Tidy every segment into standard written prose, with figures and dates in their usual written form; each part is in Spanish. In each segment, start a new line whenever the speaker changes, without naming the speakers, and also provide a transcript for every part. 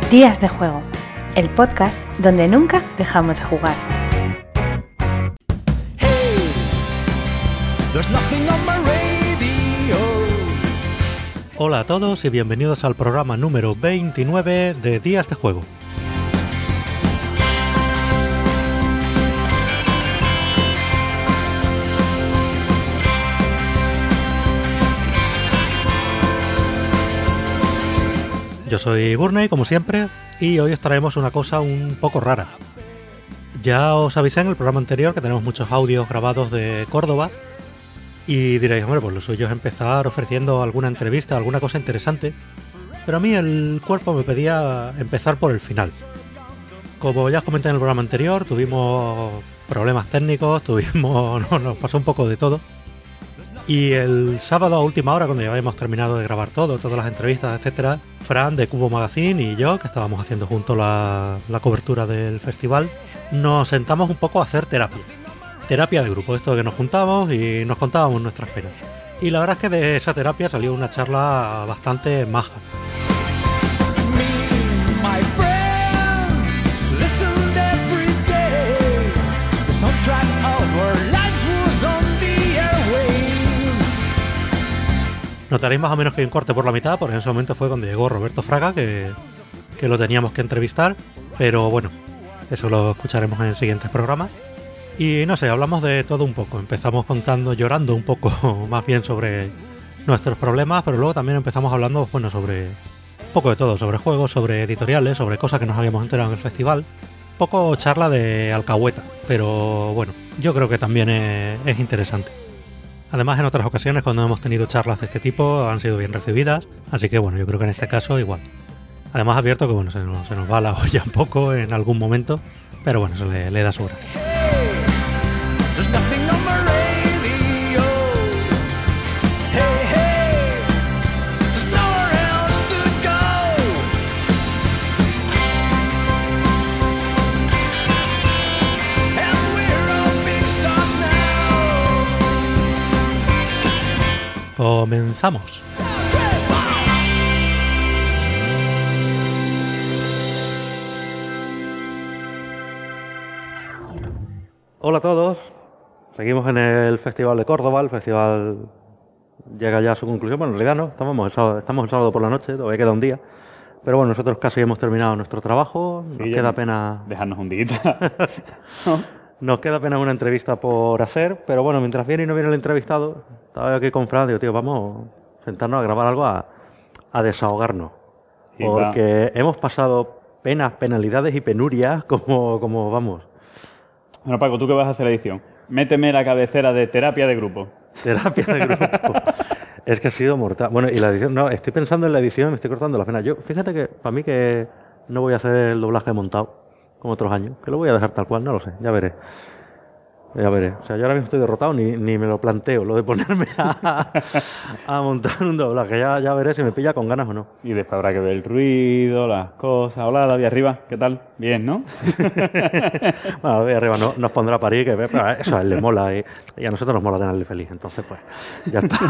Días de Juego, el podcast donde nunca dejamos de jugar.
Hey, there's nothing on my radio.
Hola a todos y bienvenidos al programa número 29 de Días de Juego. Yo soy Gurney, como siempre, y hoy os traemos una cosa un poco rara. Ya os avisé en el programa anterior que tenemos muchos audios grabados de Córdoba y diréis, hombre, pues lo suyo es empezar ofreciendo alguna entrevista, alguna cosa interesante, pero a mí el cuerpo me pedía empezar por el final. Como ya os comenté en el programa anterior, tuvimos problemas técnicos, nos pasó un poco de todo. Y el sábado a última hora, cuando ya habíamos terminado de grabar todas las entrevistas, etcétera, Fran de Cubo Magazine y yo, que estábamos haciendo juntos la cobertura del festival, nos sentamos un poco a hacer terapia de grupo, esto de que nos juntamos y nos contábamos nuestras penas. Y la verdad es que de esa terapia salió una charla bastante maja.
My friends listened every day. The soundtrack of our lives was on the airwaves.
Notaréis más o menos que hay un corte por la mitad, porque en ese momento fue cuando llegó Roberto Fraga, que lo teníamos que entrevistar, pero bueno, eso lo escucharemos en el siguiente programa. Y no sé, hablamos de todo un poco, empezamos llorando un poco más bien sobre nuestros problemas, pero luego también empezamos hablando, bueno, sobre un poco de todo, sobre juegos, sobre editoriales, sobre cosas que nos habíamos enterado en el festival. Un poco charla de alcahueta, pero bueno, yo creo que también es interesante. Además, en otras ocasiones, cuando hemos tenido charlas de este tipo, han sido bien recibidas, así que bueno, yo creo que en este caso igual. Además, advierto que bueno, se nos va la olla un poco en algún momento, pero bueno, eso le da su gracia.
There's nothing on my radio. Hey, hey, there's nowhere else to go. And we're all big stars now.
Comenzamos. Hola a todos. Seguimos en el Festival de Córdoba. El festival llega ya a su conclusión. Bueno, en realidad no, estamos el sábado por la noche, todavía queda un día. Pero bueno, nosotros casi hemos terminado nuestro trabajo.
Sí,
Nos queda apenas
dejarnos un día.
Nos queda apenas una entrevista por hacer, pero bueno, mientras viene y no viene el entrevistado, estaba yo aquí con Fran, digo, tío, vamos a sentarnos a grabar algo, a desahogarnos.
Sí,
porque hemos pasado penas, penalidades y penurias como vamos.
Bueno, Paco, ¿tú qué vas a hacer la edición? Méteme la cabecera de terapia de grupo.
Terapia de grupo. Es que ha sido mortal. Bueno, y la edición, no, estoy pensando en la edición, me estoy cortando las penas. Yo, fíjate que para mí que no voy a hacer el doblaje montado como otros años, que lo voy a dejar tal cual, no lo sé, ya veré. Ya veré. O sea, yo ahora mismo estoy derrotado, ni me lo planteo, lo de ponerme a montar un doblaje. Ya veré si me pilla con ganas o no.
Y después habrá que ver el ruido, las cosas. Hola, David arriba, ¿qué tal? Bien, ¿no?
Bueno, David arriba nos pondrá a parir, pero eso a él le mola y a nosotros nos mola tenerle feliz, entonces pues ya está.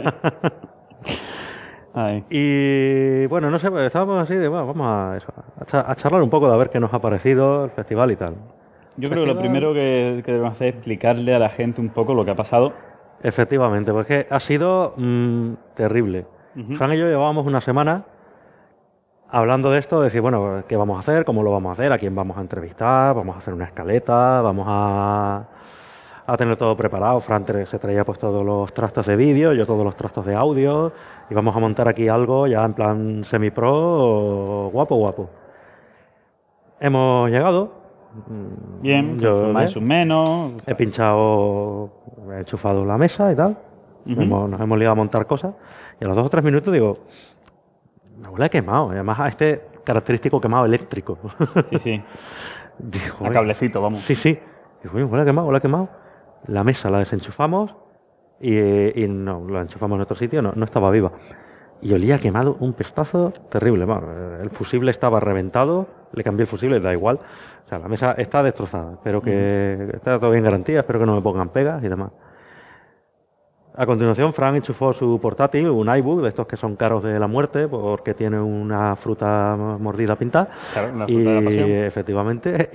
Ay.
Y bueno, no sé, pues estábamos así de, bueno, vamos a charlar un poco de a ver qué nos ha parecido el festival y tal.
Yo creo que lo primero que debemos hacer es explicarle a la gente un poco lo que ha pasado.
Efectivamente, pues que ha sido terrible. Fran y yo llevábamos una semana hablando de esto, de decir, bueno, ¿qué vamos a hacer? ¿Cómo lo vamos a hacer? ¿A quién vamos a entrevistar? ¿Vamos a hacer una escaleta? ¿Vamos a tener todo preparado? Fran se traía pues todos los trastos de vídeo, yo todos los trastos de audio, y vamos a montar aquí algo ya en plan semi-pro, guapo. Hemos llegado.
Bien,
yo
sus más y sus menos.
He enchufado la mesa y tal. Nos hemos liado a montar cosas. Y a los 2 o 3 minutos digo, me huele a quemado. Además a este característico quemado eléctrico.
Sí.
Digo,
A cablecito, vamos.
Sí. Digo, huele a quemado. La mesa la desenchufamos y no, la enchufamos en otro sitio, no estaba viva. Y olía quemado un pestazo terrible. Bueno, el fusible estaba reventado, le cambié el fusible, da igual. O sea, la mesa está destrozada, espero que está todo bien garantía, espero que no me pongan pegas y demás. A continuación, Fran enchufó su portátil, un iBook, de estos que son caros de la muerte, porque tiene una fruta mordida pintada.
Claro, una fruta de la pasión.
Efectivamente.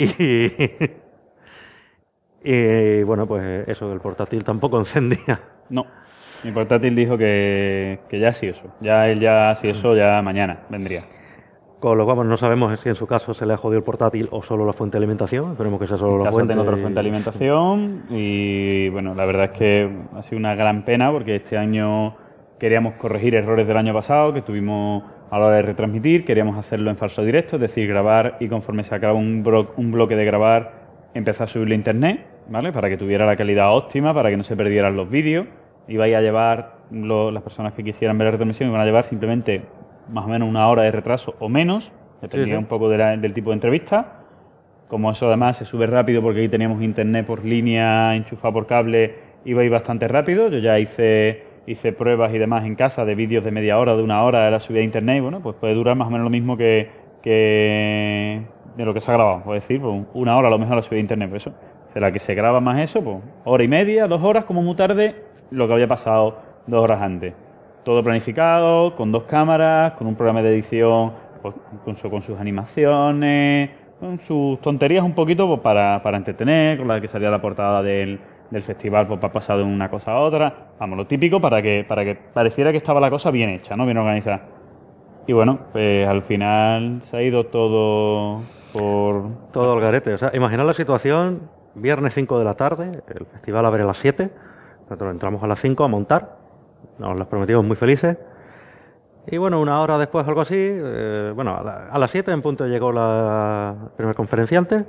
Y bueno, pues eso, el portátil tampoco encendía.
No, mi portátil dijo que ya sí eso. Ya él ya sí eso, ya mañana vendría.
Con lo cual, bueno, no sabemos si en su caso se le ha jodido el portátil o solo la fuente de alimentación. Esperemos que sea solo
En
la
casa
fuente.
tengo otra fuente de alimentación y bueno, la verdad es que ha sido una gran pena porque este año queríamos corregir errores del año pasado que tuvimos a la hora de retransmitir, queríamos hacerlo en falso directo, es decir, grabar y conforme se acaba un bloque de grabar, empezar a subirlo a internet, ¿vale? Para que tuviera la calidad óptima, para que no se perdieran los vídeos. Iba a llevar, las personas que quisieran ver la retransmisión iban a llevar simplemente más o menos una hora de retraso o menos, dependía un poco del tipo de entrevista. Como eso además se sube rápido porque ahí teníamos internet por línea, enchufado por cable, iba a ir bastante rápido. Yo ya hice pruebas y demás en casa de vídeos de media hora, de una hora de la subida a internet y bueno, pues puede durar más o menos lo mismo que de lo que se ha grabado. Puedo decir, pues una hora a lo mejor la subida a internet, pues eso. De la que se graba más eso, pues hora y media, 2 horas, como muy tarde, lo que había pasado 2 horas antes. Todo planificado, con 2 cámaras, con un programa de edición, pues, con sus animaciones, con sus tonterías un poquito pues, para entretener, con la que salía la portada del festival, pues para pasar de una cosa a otra. Vamos, lo típico para que pareciera que estaba la cosa bien hecha, ¿no? Bien organizada. Y bueno, pues al final se ha ido todo por...
Todo al garete. O sea, imaginad la situación, viernes 5 de la tarde, el festival abre a las 7, nosotros entramos a las 5 a montar. Nos las prometimos muy felices. Y bueno, una hora después, algo así, bueno, a las 7 en punto llegó la primer conferenciante.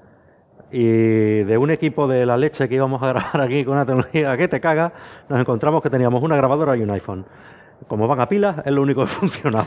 Y de un equipo de la leche que íbamos a grabar aquí con una tecnología que te caga, nos encontramos que teníamos una grabadora y un iPhone. Como van a pilas, es lo único que funcionaba.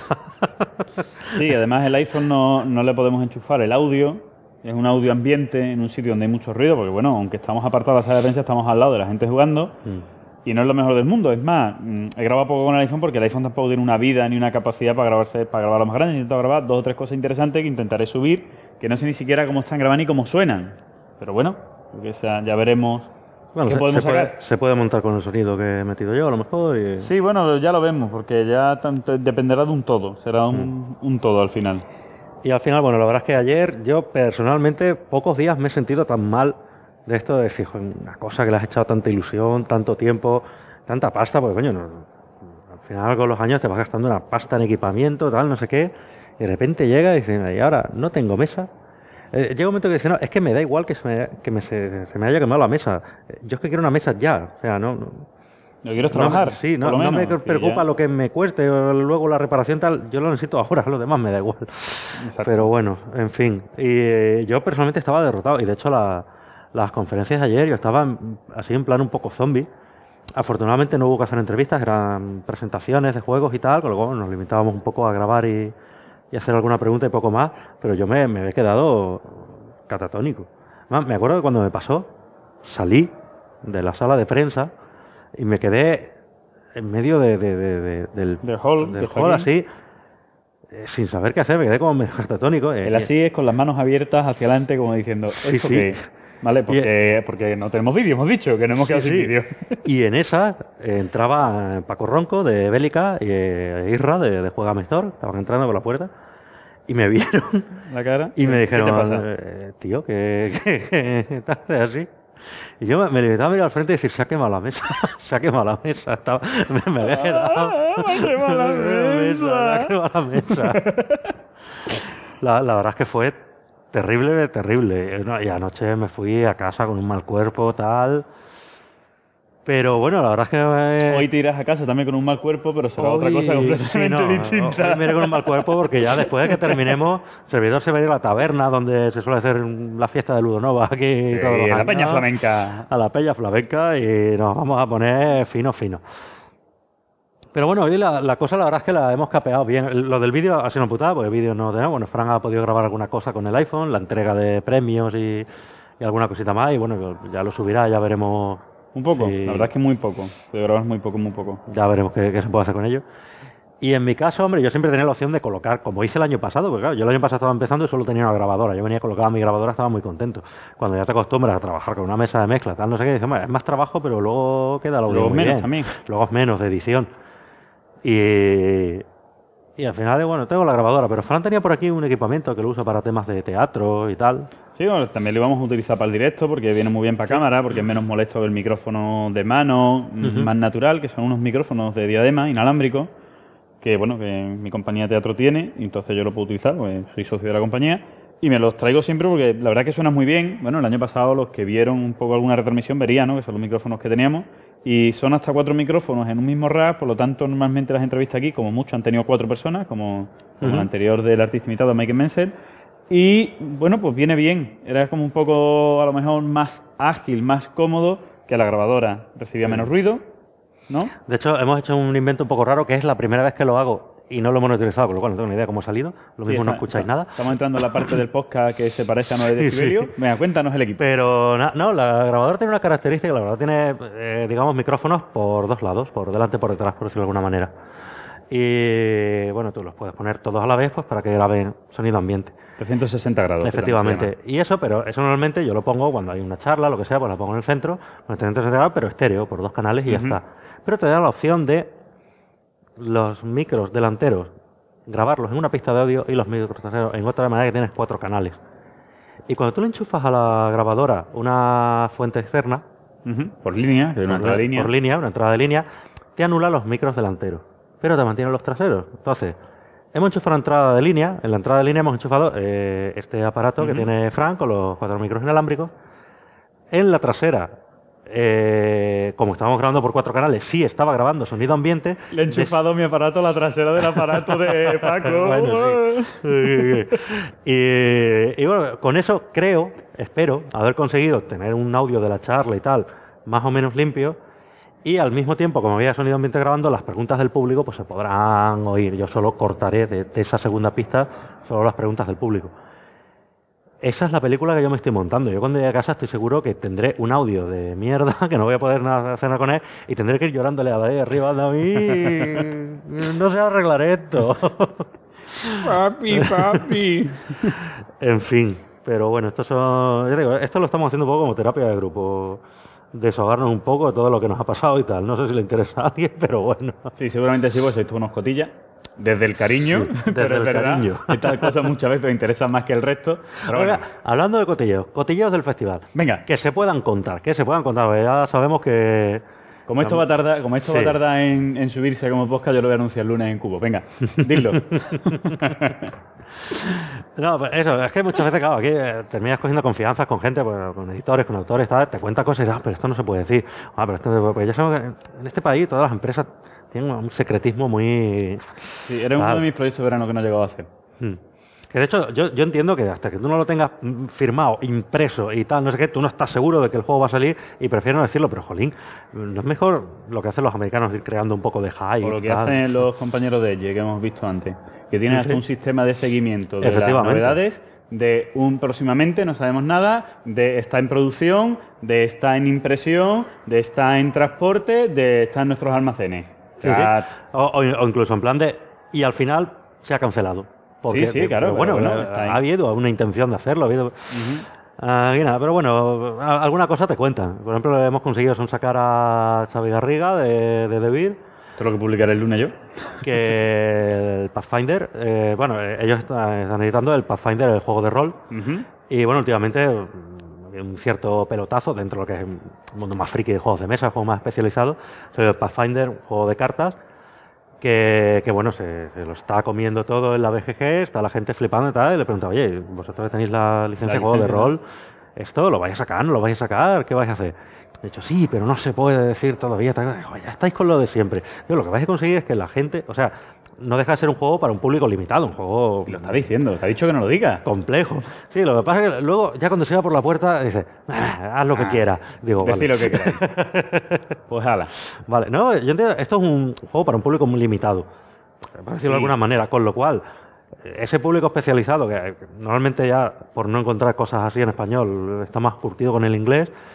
Sí, además el iPhone no le podemos enchufar el audio. Es un audio ambiente en un sitio donde hay mucho ruido, porque bueno, aunque estamos apartados de la sala de prensa, estamos al lado de la gente jugando. Y no es lo mejor del mundo. Es más, he grabado poco con el iPhone porque el iPhone tampoco tiene una vida ni una capacidad para grabar lo más grande. He intentado grabar 2 o 3 cosas interesantes que intentaré subir, que no sé ni siquiera cómo están grabando ni cómo suenan. Pero bueno, porque, o sea, ya veremos
Bueno,
qué podemos sacar.
se puede montar con el sonido que he metido yo, a lo mejor. Y...
Sí, bueno, ya lo vemos, porque ya dependerá de un todo. Será un todo al final.
Y al final, bueno, la verdad es que ayer yo personalmente pocos días me he sentido tan mal de esto de decir, "Joder, una cosa que le has echado tanta ilusión, tanto tiempo, tanta pasta, porque coño, al final con los años te vas gastando una pasta en equipamiento, tal, no sé qué, y de repente llega y dices, y ahora no tengo mesa. Llega un momento que dice, no, es que me da igual que se me haya quemado la mesa. Yo es que quiero una mesa ya, o sea, no
Lo quiero trabajar.
Sí,
por lo
no me
menos,
preocupa
ya.
lo que me cueste o luego la reparación tal, yo lo necesito ahora, lo demás me da igual.
Exacto.
Pero bueno, en fin. Y yo personalmente estaba derrotado y de hecho las conferencias de ayer yo estaba así en plan un poco zombie. Afortunadamente no hubo que hacer entrevistas, eran presentaciones de juegos y tal, con lo cual nos limitábamos un poco a grabar y hacer alguna pregunta y poco más, pero yo me he quedado catatónico. Me acuerdo que cuando me pasó, salí de la sala de prensa y me quedé en medio del
hall, que está
hall
aquí.
así, sin saber qué hacer, me quedé como medio catatónico.
Él así es con las manos abiertas hacia adelante, como diciendo,
Sí,
¿esto
sí.
qué es? ¿Vale? Porque no tenemos vídeo, hemos dicho que no hemos quedado sin vídeo.
Y en esa entraba Paco Ronco de Bélica y Isra de Juega Mestor, estaban entrando por la puerta y me vieron
La cara.
y me
¿Qué
dijeron,
te pasa?
Tío, que te haces así. Y yo me limitaba a mirar al frente y decir, se ha quemado la mesa, se ha quemado la mesa. Me había quedado.
¡Me ha quemado la mesa!
Se ha quemado la mesa. La verdad es que fue terrible, terrible. Y anoche me fui a casa con un mal cuerpo, tal. Pero bueno, la verdad es que...
Hoy te irás a casa también con un mal cuerpo, pero será otra cosa completamente distinta.
Hoy me iré con un mal cuerpo porque ya después de que terminemos, el servidor se va a ir a la taberna donde se suele hacer la fiesta de Ludonova aquí
Sí,
todos los
la
años.
peña flamenca.
A la peña flamenca y nos vamos a poner fino. Pero bueno, hoy la cosa la verdad es que la hemos capeado bien. Lo del vídeo ha sido una putada, porque el vídeo no tenemos. Bueno, Fran ha podido grabar alguna cosa con el iPhone, la entrega de premios y alguna cosita más. Y bueno, ya lo subirá, ya veremos.
Un poco,
si-
la verdad es que muy poco. Puedo grabar muy poco.
Ya veremos qué se puede hacer con ello. Y en mi caso, hombre, yo siempre tenía la opción de colocar, como hice el año pasado, porque claro, yo el año pasado estaba empezando y solo tenía una grabadora. Yo venía a colocar mi grabadora, estaba muy contento. Cuando ya te acostumbras a trabajar con una mesa de mezcla, tal, no sé qué, dices, "Hombre, es más trabajo, pero luego queda lo
Luego
muy
menos
bien".
también.
Luego es menos de edición. Y al final, bueno, tengo la grabadora, pero Fran tenía por aquí un equipamiento que lo usa para temas de teatro y tal.
Sí, bueno, también lo íbamos a utilizar para el directo porque viene muy bien para cámara, porque es menos molesto que el micrófono de mano, más natural, que son unos micrófonos de diadema inalámbricos, que bueno, que mi compañía de teatro tiene, y entonces yo lo puedo utilizar, pues soy socio de la compañía, y me los traigo siempre porque la verdad que suena muy bien. Bueno, el año pasado los que vieron un poco alguna retransmisión verían, ¿no?, que son los micrófonos que teníamos, y son hasta 4 micrófonos en un mismo rack, por lo tanto normalmente las entrevistas aquí, como mucho, han tenido 4 personas, como la anterior del artista invitado, Michael Menzel. Y bueno, pues viene bien. Era como un poco, a lo mejor, más ágil, más cómodo que la grabadora. Recibía menos ruido, ¿no?
De hecho, hemos hecho un invento un poco raro, que es la primera vez que lo hago y no lo hemos utilizado, con lo cual no tengo ni idea cómo ha salido. Lo
Sí,
mismo no escucháis nada.
Estamos entrando en la parte del podcast que se parece a 9
Sí,
decibelios.
sí.
Venga, cuéntanos el equipo.
Pero no, la grabadora tiene una característica, la grabadora tiene, digamos, micrófonos por dos lados, por delante y por detrás, por decirlo de alguna manera. Y bueno, tú los puedes poner todos a la vez, pues para que graben sonido ambiente.
360 grados.
Efectivamente. Y eso, pero eso normalmente yo lo pongo cuando hay una charla, lo que sea, pues la pongo en el centro, con 360 grados, pero estéreo, por 2 canales y ya está. Pero te da la opción de los micros delanteros, grabarlos en una pista de audio y los micros traseros en otra, de manera que tienes 4 canales. Y cuando tú le enchufas a la grabadora una fuente externa,
Por línea, que hay una entrada de línea.
por línea, una entrada de línea, te anula los micros delanteros, pero te mantiene los traseros. Entonces, hemos enchufado la entrada de línea. En la entrada de línea hemos enchufado este aparato que tiene Fran con los 4 micros inalámbricos. En la trasera, como estábamos grabando por 4 canales, sí estaba grabando sonido ambiente.
Le he enchufado mi aparato a la trasera del aparato de Paco.
Bueno, sí. Y bueno, con eso espero haber conseguido tener un audio de la charla y tal más o menos limpio, y al mismo tiempo, como había sonido ambiente grabando, las preguntas del público pues se podrán oír. Yo solo cortaré de esa segunda pista solo las preguntas del público. Esa es la película que yo me estoy montando. Yo cuando llegue a casa estoy seguro que tendré un audio de mierda, que no voy a poder hacer nada con él, y tendré que ir llorándole a de arriba, David, no sé arreglar esto.
Papi.
En fin, pero bueno, esto lo estamos haciendo un poco como terapia de grupo, desahogarnos un poco de todo lo que nos ha pasado y tal. No sé si le interesa a alguien, pero bueno.
Sí, seguramente sí, pues sois tú unos cotillas. Desde el cariño,
Sí, desde
pero es
el
verdad,
cariño.
estas cosas muchas veces interesan más que el resto. Pero bueno.
Oiga, hablando de cotilleos del festival.
Venga.
Que se puedan contar, porque ya sabemos que...
Como esto va a tardar,
Sí.
en subirse como podcast, yo lo voy a anunciar el lunes en Cubo. Venga, dilo.
No, pues eso, es que muchas veces, claro, aquí terminas cogiendo confianzas con gente, pues, con editores, con autores, tal, te cuentan cosas y dices, pero esto no se puede decir. Pero esto, porque ya sabemos que en este país todas las empresas tienen un secretismo muy...
Sí, era uno de mis proyectos de verano que no he llegado a hacer.
Que de hecho, yo entiendo que hasta que tú no lo tengas firmado, impreso y tal, no sé qué, tú no estás seguro de que el juego va a salir y prefiero no decirlo, pero jolín, ¿no es mejor lo que hacen los americanos, ir creando un poco de hype?
O lo que
tal?
hacen los compañeros de Edge, que hemos visto antes, que tienen hasta un sistema de seguimiento de las
Efectivamente.
novedades, de un próximamente, no sabemos nada, de está en producción, de está en impresión, de está en transporte, de está en nuestros almacenes.
Sí, sí. O incluso en plan de... Y al final se ha cancelado. Porque,
Sí, claro,
pero bueno,
pero bueno, está ahí.
ha habido una intención de hacerlo. Ha habido, y nada, pero bueno, alguna cosa te cuentan. Por ejemplo, hemos conseguido sacar a Xavi Garriga de Devir,
Esto es lo que publicaré el lunes yo.
que el Pathfinder, ellos están editando el Pathfinder, el juego de rol. Y bueno, últimamente un cierto pelotazo dentro de lo que es el mundo más friki de juegos de mesa, juegos más especializados. El Pathfinder, un juego de cartas, que bueno, se lo está comiendo todo en la BGG, está la gente flipando y tal, y le pregunta, oye, vosotros tenéis la licencia de juego de rol, ¿esto lo vais a sacar? ¿No lo vais a sacar? ¿Qué vais a hacer? De hecho, sí, pero no se puede decir todavía. Ya estáis con lo de siempre. Lo que vais a conseguir es que la gente, o sea, no deja de ser un juego para un público limitado, un juego...
Y lo está diciendo, te ha dicho que no lo diga.
complejo. Sí, lo que pasa es que luego, ya cuando se va por la puerta, dice, haz lo que quieras. Digo,
Decid
vale.
lo que queráis. Pues hala.
Vale, no, yo entiendo, esto es un juego para un público muy limitado, por decirlo de alguna manera, con lo cual, ese público especializado, que normalmente ya, por no encontrar cosas así en español, está más curtido con el inglés,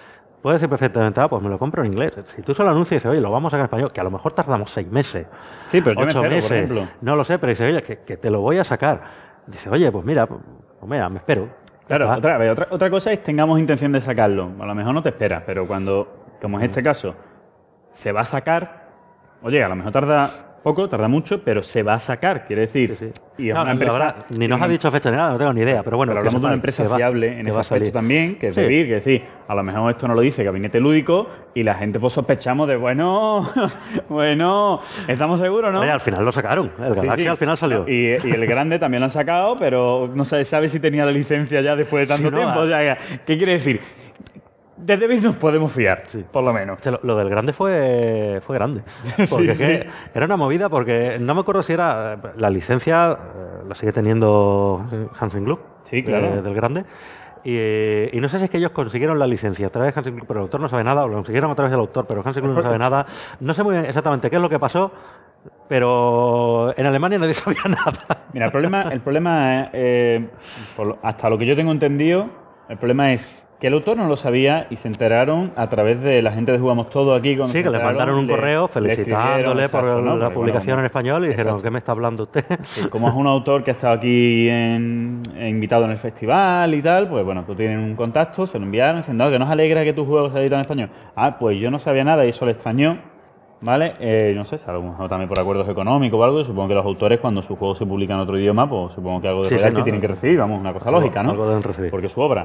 puedes decir perfectamente, pues me lo compro en inglés. Si tú solo anuncias y dices, oye, lo vamos a sacar en español, que a lo mejor tardamos 6 meses,
Sí, pero yo me
8
espero,
meses,
por ejemplo.
no lo sé, pero dice, oye, que te lo voy a sacar. Dice, oye, pues mira, me espero.
Claro,
Ya está.
otra cosa es tengamos intención de sacarlo. A lo mejor no te esperas, pero cuando, como es este caso, se va a sacar, oye, a lo mejor tarda poco, tarda mucho, pero se va a sacar, quiere decir.
Sí, sí.
Y es
No,
una
la
empresa.
verdad, ni nos ha dicho fecha ni nada, no tengo ni idea, pero bueno.
Pero
que
hablamos de una
sepáis
empresa
que va-
fiable en
que
ese
va a
aspecto
salir.
también, que es
Sí.
decir, que sí, a lo mejor esto no lo dice Gabinete Lúdico y la gente pues sospechamos de, bueno, estamos seguros, ¿no?
Oye, al final lo sacaron, el
Sí,
Galaxy
sí.
al final salió.
Y el grande también lo han sacado, pero no se sabe si tenía la licencia ya después de tanto
Sí, no,
tiempo. O sea, ¿qué quiere decir? De Davis nos podemos fiar,
Sí.
por lo menos.
O sea, lo del grande fue grande. Porque
Sí,
es que
sí.
era una movida, porque no me acuerdo si era la licencia, la sigue teniendo Hansen Club,
Sí, claro.
del grande. Y no sé si es que ellos consiguieron la licencia a través de Hansen Club, pero el autor no sabe nada, o lo consiguieron a través del autor, pero Hansen Club no sabe nada. No sé muy bien exactamente qué es lo que pasó, pero en Alemania nadie sabía nada.
Mira, el problema es, hasta lo que yo tengo entendido, el problema es que el autor no lo sabía y se enteraron a través de la gente de Jugamos Todo aquí. Cuando
Sí,
se
que le
enteraron,
mandaron un correo
le
felicitándole
escribieron,
por
exacto, ¿no?
la
Porque,
publicación
bueno,
en español y dijeron,
exacto.
¿qué me está hablando usted?
Sí, como es un autor que ha estado aquí invitado en el festival y tal, pues bueno, tú tienes un contacto, se lo enviaron, dicen, no, que nos alegra que tu juego se edita en español. Ah, pues yo no sabía nada y eso le extrañó, ¿vale? No sé, a lo mejor también por acuerdos económicos o algo, supongo que los autores cuando su juego se publica en otro idioma, pues supongo que algo de
Sí, sí,
royalty
no,
tienen que recibir, vamos, una cosa lógica, ¿no?
Algo deben recibir.
Porque es su obra.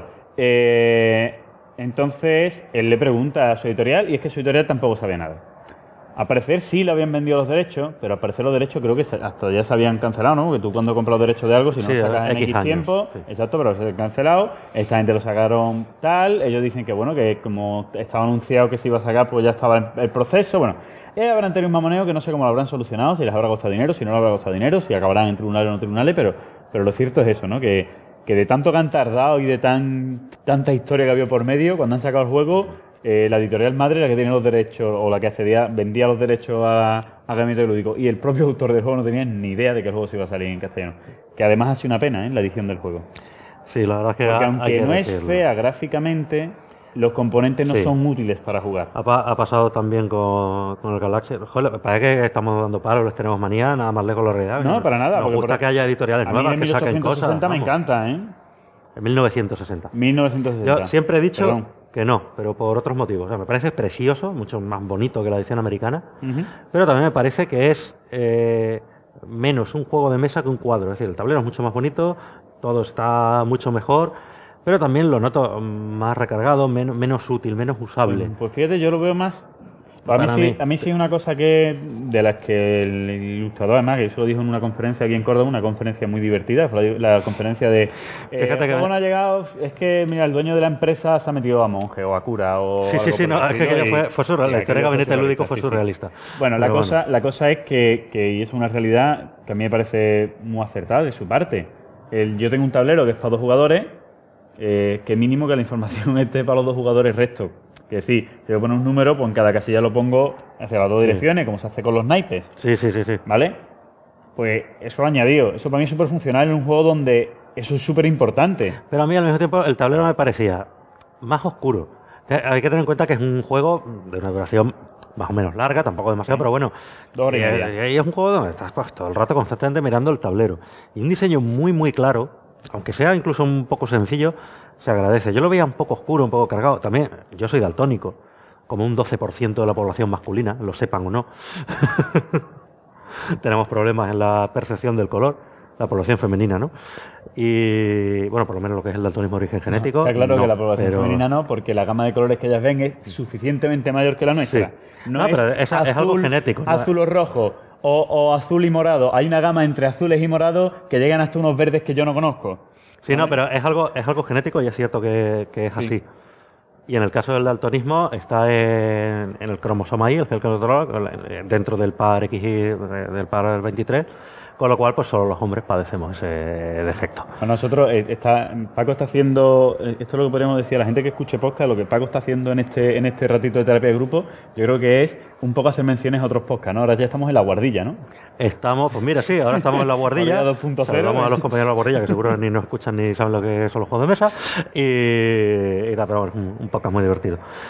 Entonces, él le pregunta a su editorial y es que su editorial tampoco sabía nada. Al parecer sí le habían vendido los derechos, pero al parecer los derechos creo que hasta ya se habían cancelado, ¿no? Que tú cuando compras los derechos de algo, si no
Sí,
lo sacas en
X
X
años,
tiempo,
sí.
exacto, pero se han cancelado, esta gente lo sacaron tal, ellos dicen que bueno, que como estaba anunciado que se iba a sacar, pues ya estaba el proceso, bueno. Habrán tenido un mamoneo que no sé cómo lo habrán solucionado, si les habrá costado dinero, si no les habrá costado dinero, si acabarán en tribunales o no tribunales, pero lo cierto es eso, ¿no? Que de tanto que han tardado y de tanta historia que había por medio, cuando han sacado el juego, la editorial madre, la que tiene los derechos, o la que vendía los derechos a Gabinete Lúdico, y el propio autor del juego no tenía ni idea de que el juego se iba a salir en castellano. Que además ha sido una pena, la edición del juego.
Sí, la verdad es que
Porque
hay
aunque
que
no es
decirlo.
fea gráficamente, los componentes no
Sí.
son útiles para jugar.
Ha pasado también con el Galaxy. Joder, parece que estamos dando palos, les tenemos manía, nada más lejos la realidad.
No, para nada.
Nos
porque
gusta que haya editoriales
a mí
nuevas
en
que saquen cosas.
1860 me
vamos.
encanta, ¿eh?
En 1960.
1960.
Yo siempre he dicho
Perdón.
que no, pero por otros motivos. O sea, me parece precioso, mucho más bonito que la edición americana,
Ujú.
pero también me parece que es menos un juego de mesa que un cuadro. Es decir, el tablero es mucho más bonito, todo está mucho mejor, pero también lo noto más recargado, menos útil, menos usable.
Pues fíjate, yo lo veo más.
Para mí.
A mí sí es una cosa que de las que el ilustrador, además, que eso lo dijo en una conferencia aquí en Córdoba, una conferencia muy divertida, fue la conferencia de
Fíjate que
¿cómo no ha llegado? Es que, mira, el dueño de la empresa se ha metido a monje o a cura o
Sí, sí,
algo
sí,
por
no,
el
es que
estilo,
aquello
y-
fue surrealista. La
y
historia de
aquello
Gabinete Lúdico fue
sí, sí.
surrealista.
Bueno,
Pero
la cosa es que y es una realidad que a mí me parece muy acertada de su parte. Yo tengo un tablero que es para 2 jugadores, que mínimo que la información esté para los 2 jugadores restos. Es decir, si yo pongo un número, pues en cada casilla lo pongo hacia las 2 direcciones, como se hace con los naipes,
Sí, sí, sí, sí.
¿vale? Pues eso lo he añadido. Eso para mí es súper funcional en un juego donde eso es súper importante.
Pero a mí al mismo tiempo el tablero me parecía más oscuro. Hay que tener en cuenta que es un juego de una duración más o menos larga, tampoco demasiado, pero bueno.
2 horas y media.
Y es un juego donde estás pues, todo el rato constantemente mirando el tablero. Y un diseño muy, muy claro, aunque sea incluso un poco sencillo, se agradece. Yo lo veía un poco oscuro, un poco cargado. También, yo soy daltónico, como un 12% de la población masculina, lo sepan o no. Tenemos problemas en la percepción del color, la población femenina, ¿no? Y, bueno, por lo menos lo que es el daltonismo de origen genético.
Está claro
no,
que la población
pero-
femenina no, porque la gama de colores que ellas ven es suficientemente mayor que la nuestra.
Sí. No, pero es algo genético, ¿no?
Azul o rojo, o azul y morado. Hay una gama entre azules y morados que llegan hasta unos verdes que yo no conozco.
Sí, no, pero es algo genético y es cierto que es
Sí.
así. Y en el caso del daltonismo está en el cromosoma Y, el que controla, dentro del par XY, del par 23, con lo cual pues solo los hombres padecemos ese defecto.
A nosotros, Paco está haciendo, esto es lo que podríamos decir a la gente que escuche podcast, lo que Paco está haciendo en este ratito de terapia de grupo, yo creo que es un poco hacer menciones a otros podcasts, ¿no? Ahora ya estamos en la guardilla, ¿no?
Estamos, pues mira, sí, ahora estamos en la guardilla.
Guardilla 2.0.
Saludamos a los compañeros de la guardilla, que seguro ni nos escuchan ni saben lo que son los juegos de mesa. Y tal, pero bueno, un podcast muy divertido.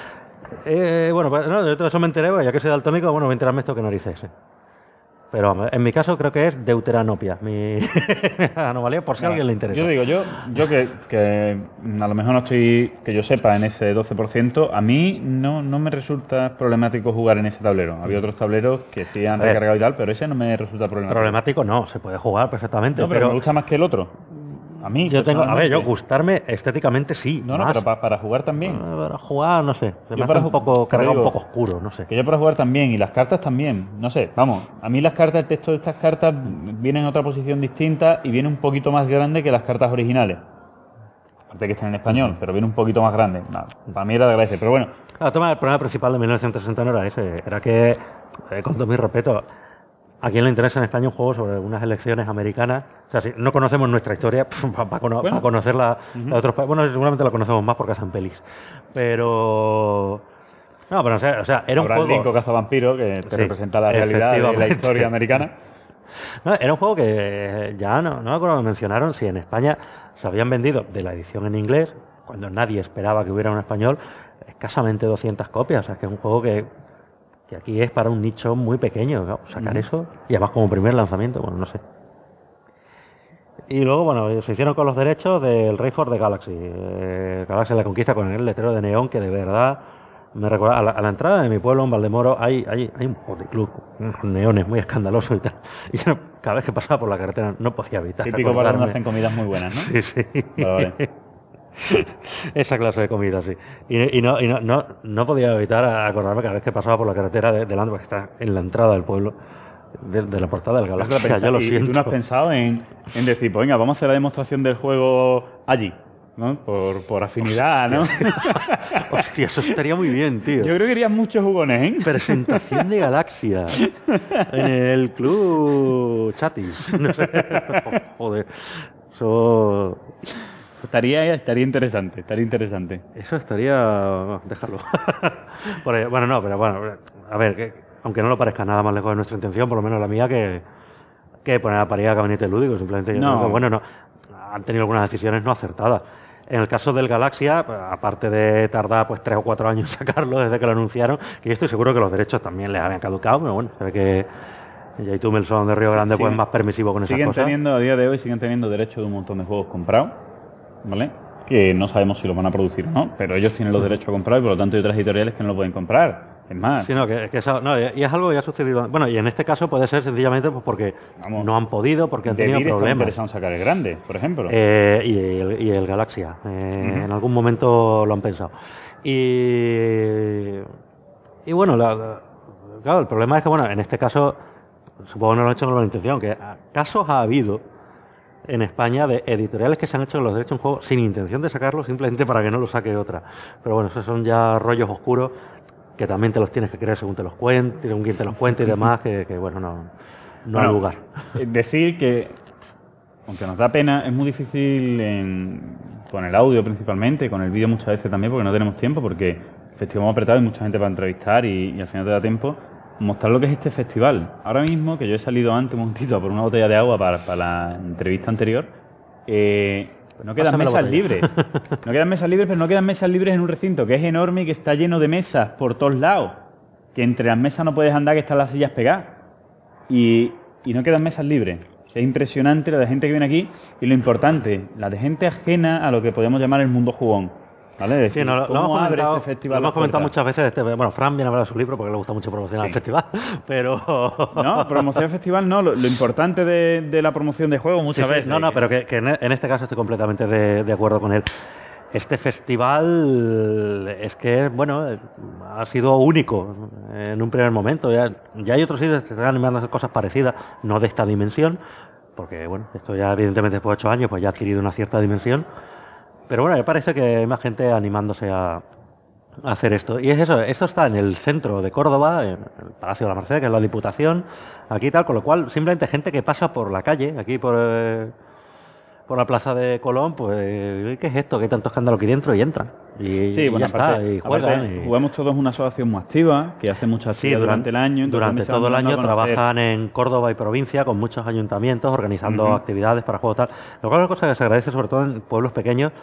Bueno, pues, no, yo todo eso me enteré, ya que soy daltónico, bueno, me enterarme esto que narices. Pero vamos, en mi caso creo que es deuteranopia, mi anomalía, por si a alguien le interesa.
Yo digo, yo que a lo mejor no estoy, que yo sepa, en ese 12%, a mí no me resulta problemático jugar en ese tablero. Había otros tableros que sí han recargado y tal, pero ese no me resulta problemático.
Problemático no, se puede jugar perfectamente.
No, pero me gusta más que el otro. A mí,
yo tengo, a ver, yo gustarme estéticamente sí.
No, pero para jugar también.
Para jugar, no sé. Se me
para
hace un poco cargado,
digo,
un poco oscuro, no sé.
Que yo para jugar también, y las cartas también. No sé, vamos, a mí las cartas, el texto de estas cartas viene en otra posición distinta y viene un poquito más grande que las cartas originales. Aparte que están en español, pero viene un poquito más grande. Nada, para mí era de agradecer, pero bueno.
El problema principal de 1960 no era ese, era que, con todo mi respeto, ¿a quién le interesa en España un juego sobre unas elecciones americanas? O sea, si no conocemos nuestra historia, para conocerla de otros países. Bueno, seguramente la conocemos más porque hacen pelis. Pero... No, pero o sea, era un juego...
Lincoln Cazavampiro, que te representa la realidad de la historia americana.
No, era un juego que ya no me acuerdo, mencionaron si en España se habían vendido de la edición en inglés, cuando nadie esperaba que hubiera un español, escasamente 200 copias. O sea, que es un juego que aquí es para un nicho muy pequeño, ¿no? Sacar eso, y además como primer lanzamiento, bueno, no sé. Y luego, bueno, se hicieron con los derechos del Race for the Galaxy. Galaxy la conquista con el letrero de neón que de verdad me recuerda a la entrada de mi pueblo, en Valdemoro, hay un club con neones muy escandalosos y tal. Y yo, cada vez que pasaba por la carretera no podía evitar.
Típico para donde hacen comidas muy buenas, ¿no?
Sí.
Vale.
Esa clase de comida, sí. Y no podía evitar acordarme cada vez que pasaba por la carretera delante, porque está en la entrada del pueblo, de la portada del Galaxia. Yo lo siento.
¿Y tú no has pensado en decir, pues venga, vamos a hacer la demostración del juego allí? ¿No? Por afinidad,
hostia.
¿no?
Hostia, eso estaría muy bien, tío.
Yo creo que irían muchos jugones, ¿eh?
Presentación de Galaxia en el club Chatis. No sé. Joder. Eso...
Estaría interesante,
Eso estaría... déjalo. Bueno, no, pero bueno, a ver, que, aunque no lo parezca nada más lejos de nuestra intención, por lo menos la mía, que poner a parir a Gabinete Lúdico, simplemente yo creo que, bueno, no, han tenido algunas decisiones no acertadas. En el caso del Galaxia, aparte de tardar pues 3 o 4 años en sacarlo desde que lo anunciaron, que yo estoy seguro que los derechos también les habían caducado, pero bueno, se ve que J. Tumelson de Río Grande pues es más permisivo con esas cosas.
A día de hoy siguen teniendo derecho de un montón de juegos comprados, ¿vale? Que no sabemos si los van a producir o no, pero ellos tienen los derechos a comprar y por lo tanto hay otras editoriales que no lo pueden comprar. Es más.
Sí, no, que eso, no, y es algo que ha sucedido. Bueno, y en este caso puede ser sencillamente pues porque no han podido, porque han tenido problemas.
Interesados en sacar el grande, por ejemplo.
Y el Galaxia. En algún momento lo han pensado. Y bueno, claro, el problema es que, bueno, en este caso, supongo que no lo han hecho con la intención, que casos ha habido en España de editoriales que se han hecho los derechos de un juego sin intención de sacarlo, simplemente para que no lo saque otra. Pero bueno, esos son ya rollos oscuros que también te los tienes que creer según te los cuente, según quien te los cuente y demás, que bueno, no hay lugar.
Decir que, aunque nos da pena, es muy difícil con el audio principalmente, con el vídeo muchas veces también, porque no tenemos tiempo, porque el festival hemos apretado y mucha gente para entrevistar y al final te da tiempo, mostrar lo que es este festival. Ahora mismo, que yo he salido antes un momentito por una botella de agua para la entrevista anterior, no quedan mesas libres. No quedan mesas libres, pero no quedan mesas libres en un recinto que es enorme y que está lleno de mesas por todos lados. Que entre las mesas no puedes andar, que están las sillas pegadas. Y no quedan mesas libres. Es impresionante la de gente que viene aquí y lo importante, la de gente ajena a lo que podemos llamar el mundo jugón. ¿Vale? Decir,
sí, lo hemos comentado muchas veces. Bueno, Fran viene a hablar de su libro porque le gusta mucho promocionar el festival, pero...
No, promocionar el festival no. Lo importante de la promoción de juegos muchas veces...
No, pero que en este caso estoy completamente de acuerdo con él. Este festival es que, bueno, ha sido único en un primer momento. Ya hay otros sitios que están animando a hacer cosas parecidas, no de esta dimensión, porque, bueno, esto ya evidentemente después de 8 años pues ya ha adquirido una cierta dimensión. Pero bueno, me parece que hay más gente animándose a hacer esto. Y es eso, esto está en el centro de Córdoba, en el Palacio de la Merced, que es la Diputación, aquí y tal, con lo cual simplemente gente que pasa por la calle, aquí por la plaza de Colón, pues ¿qué es esto? ¿Qué hay tanto escándalo aquí dentro? Y entran. Y ya está, y juegan.
Jugamos todos una asociación muy activa, que hace muchas actividades durante el año.
Durante todo el año trabajan en Córdoba y provincia con muchos ayuntamientos organizando actividades para juegos tal. Lo cual es una cosa que se agradece sobre todo en pueblos pequeños,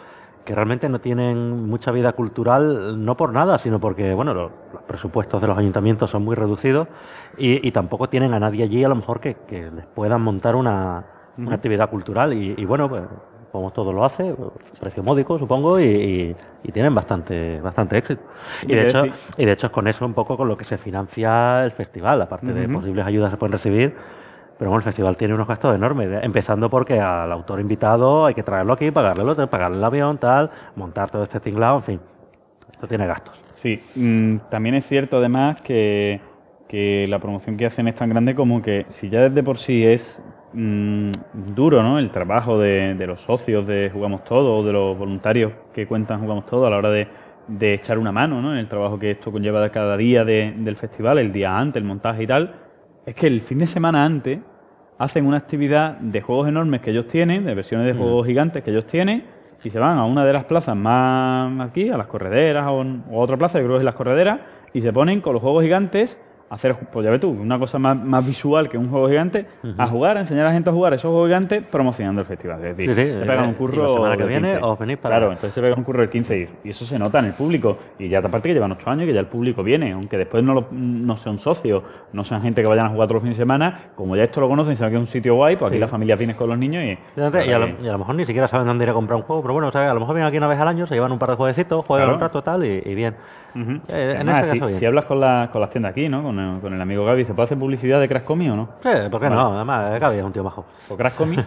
que realmente no tienen mucha vida cultural, no por nada, sino porque, bueno, los presupuestos de los ayuntamientos son muy reducidos y tampoco tienen a nadie allí a lo mejor que les puedan montar una actividad cultural y bueno, pues como todo lo hace, precio módico supongo y tienen bastante éxito. Y de hecho es con eso un poco con lo que se financia el festival, aparte de posibles ayudas que se pueden recibir. Pero bueno, el festival tiene unos gastos enormes, empezando porque al autor invitado hay que traerlo aquí, pagarle el hotel, pagarle el avión, tal, montar todo este tinglado, en fin, esto tiene gastos.
Sí, también es cierto además que la promoción que hacen es tan grande como que si ya desde por sí es duro, ¿no?, el trabajo de los socios de Jugamos Todo o de los voluntarios que cuentan Jugamos Todo a la hora de echar una mano, ¿no?, en el trabajo que esto conlleva cada día del festival, el día antes, el montaje y tal. Es que el fin de semana antes hacen una actividad de juegos enormes que ellos tienen, de versiones de juegos gigantes que ellos tienen, y se van a una de las plazas más aquí, a las correderas o a otra plaza, yo creo que es las correderas, y se ponen con los juegos gigantes a hacer, pues ya ves tú, una cosa más visual que un juego gigante, a jugar, a enseñar a la gente a jugar esos juegos gigantes promocionando el festival. Es decir, se pegan un curro.
La semana que viene os venís para.
Claro, entonces se pegan un curro el 15 y eso se nota en el público. Y ya aparte que llevan 8 años y que ya el público viene, aunque después no sean socios, no sean gente que vayan a jugar todos los fines de semana, como ya esto lo conocen, saben que es un sitio guay, pues aquí la familia viene con los niños y
a lo mejor ni siquiera saben dónde ir a comprar un juego, pero bueno, ¿sabes? A lo mejor vienen aquí una vez al año, se llevan un par de jueguecitos, juegan un rato tal y bien.
Además, si hablas con las tiendas aquí, ¿no? Con el amigo Gaby, ¿se puede hacer publicidad de Crash Comics o no?
Sí, ¿por qué no? Además, Gaby es un tío majo.
¿O Crash Comics?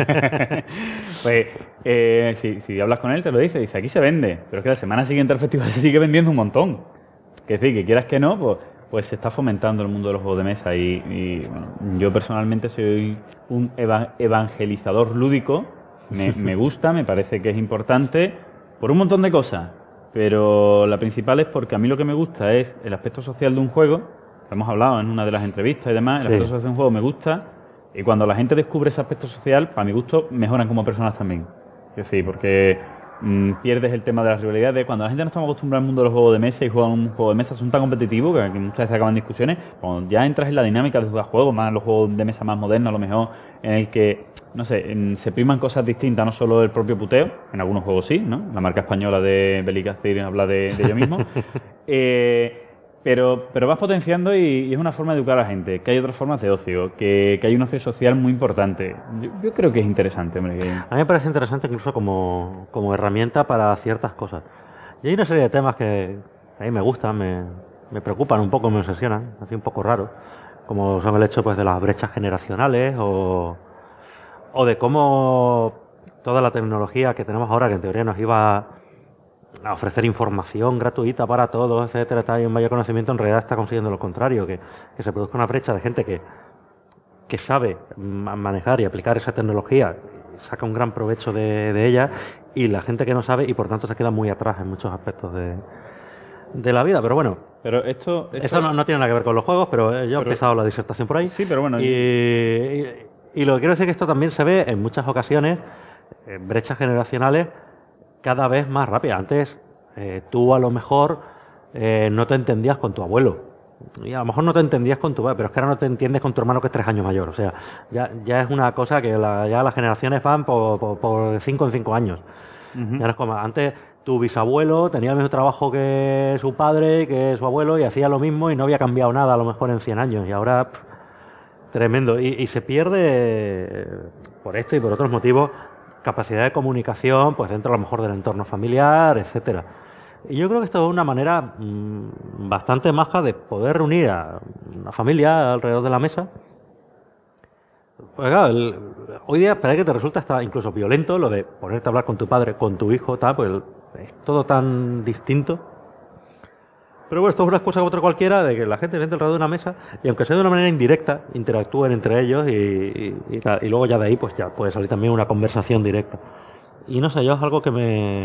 Pues, si hablas con él, te lo dice, aquí se vende, pero es que la semana siguiente al festival se sigue vendiendo un montón. Es decir, que quieras que no, pues se está fomentando el mundo de los juegos de mesa y bueno, yo personalmente soy un evangelizador lúdico, me gusta, me parece que es importante por un montón de cosas. Pero la principal es porque a mí lo que me gusta es el aspecto social de un juego. Lo hemos hablado en una de las entrevistas y demás. El aspecto social de un juego me gusta. Y cuando la gente descubre ese aspecto social, para mi gusto, mejoran como personas también. Es decir, porque pierdes el tema de las rivalidades. Cuando la gente no está acostumbrada al mundo de los juegos de mesa y juegan un juego de mesa, son tan competitivos que muchas veces acaban discusiones. Cuando ya entras en la dinámica de jugar juegos, más los juegos de mesa más modernos, a lo mejor, en el que, no sé, se priman cosas distintas, no solo el propio puteo, en algunos juegos sí, ¿no? La marca española de Belicazir habla de ello mismo. Pero vas potenciando y es una forma de educar a la gente, que hay otras formas de ocio, que hay un ocio social muy importante. Yo creo que es interesante, hombre.
A mí me parece interesante incluso como herramienta para ciertas cosas. Y hay una serie de temas que a mí me gustan, me preocupan un poco, me obsesionan, así un poco raro, como son el hecho pues de las brechas generacionales o de cómo toda la tecnología que tenemos ahora, que en teoría nos iba a ofrecer información gratuita para todos, etcétera, tal, y un mayor conocimiento, en realidad está consiguiendo lo contrario, que se produzca una brecha de gente que sabe manejar y aplicar esa tecnología, saca un gran provecho de ella, y la gente que no sabe y por tanto se queda muy atrás en muchos aspectos de la vida. Pero bueno,
pero esto
eso no tiene nada que ver con los juegos, pero yo he empezado la disertación por ahí.
Sí, pero bueno.
Y lo que quiero decir es que esto también se ve en muchas ocasiones, brechas generacionales cada vez más rápidas. Antes tú a lo mejor no te entendías con tu abuelo. Y a lo mejor no te entendías con tu padre, pero es que ahora no te entiendes con tu hermano que es 3 años mayor. O sea, ya es una cosa que ya las generaciones van por 5 en 5 años. Ya no es como antes. Tu bisabuelo tenía el mismo trabajo que su padre, que su abuelo, y hacía lo mismo y no había cambiado nada a lo mejor en 100 años. Y ahora, tremendo. Y se pierde, por esto y por otros motivos, capacidad de comunicación, pues dentro a lo mejor del entorno familiar, etcétera. Y yo creo que esto es una manera bastante maja de poder reunir a una familia alrededor de la mesa. Pues claro, hoy día parece que te resulta hasta incluso violento lo de ponerte a hablar con tu padre, con tu hijo, tal, pues es todo tan distinto. Pero bueno, esto es una excusa contra cualquiera de que la gente entre alrededor de una mesa y aunque sea de una manera indirecta, interactúen entre ellos y luego ya de ahí pues ya puede salir también una conversación directa. Y no sé, yo es algo que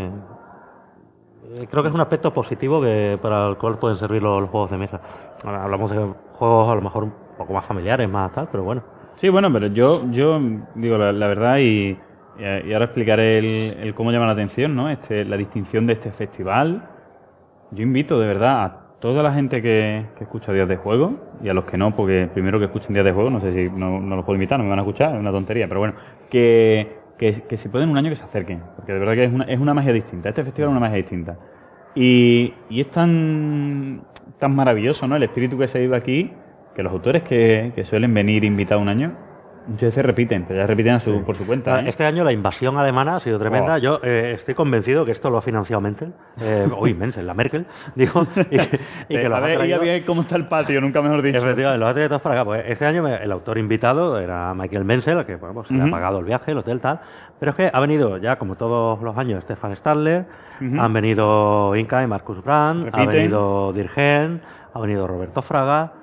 creo que es un aspecto positivo para el cual pueden servir los juegos de mesa. Ahora, hablamos de juegos a lo mejor un poco más familiares, más tal, pero bueno.
Sí, bueno, pero yo digo la verdad y ahora explicaré el cómo llama la atención, ¿no? La distinción de este festival. Yo invito de verdad a toda la gente que escucha Días de Juego y a los que no, porque primero que escuchen Días de Juego, no sé si no los puedo invitar, no me van a escuchar, es una tontería, pero bueno, que que si pueden un año que se acerquen, porque de verdad que es una magia distinta. Este festival es una magia distinta. Y es tan maravilloso, ¿no? El espíritu que se vive aquí, que los autores que suelen venir invitados un año, muchas veces repiten, pero ya repiten por su cuenta.
Este año la invasión alemana ha sido tremenda. Yo estoy convencido que esto lo ha financiado Menzel, Menzel, la Merkel, digo, y que lo ha traído.
Y a ver cómo está el patio, nunca mejor dicho.
Efectivamente, los ha traído todos para acá. Pues este año el autor invitado era Michael Menzel, que bueno, pues, le ha pagado el viaje, el hotel, tal. Pero es que ha venido ya, como todos los años, Stefan Stadler, han venido Inca y Marcus Brandt, ha venido Dirgen, ha venido Roberto Fraga.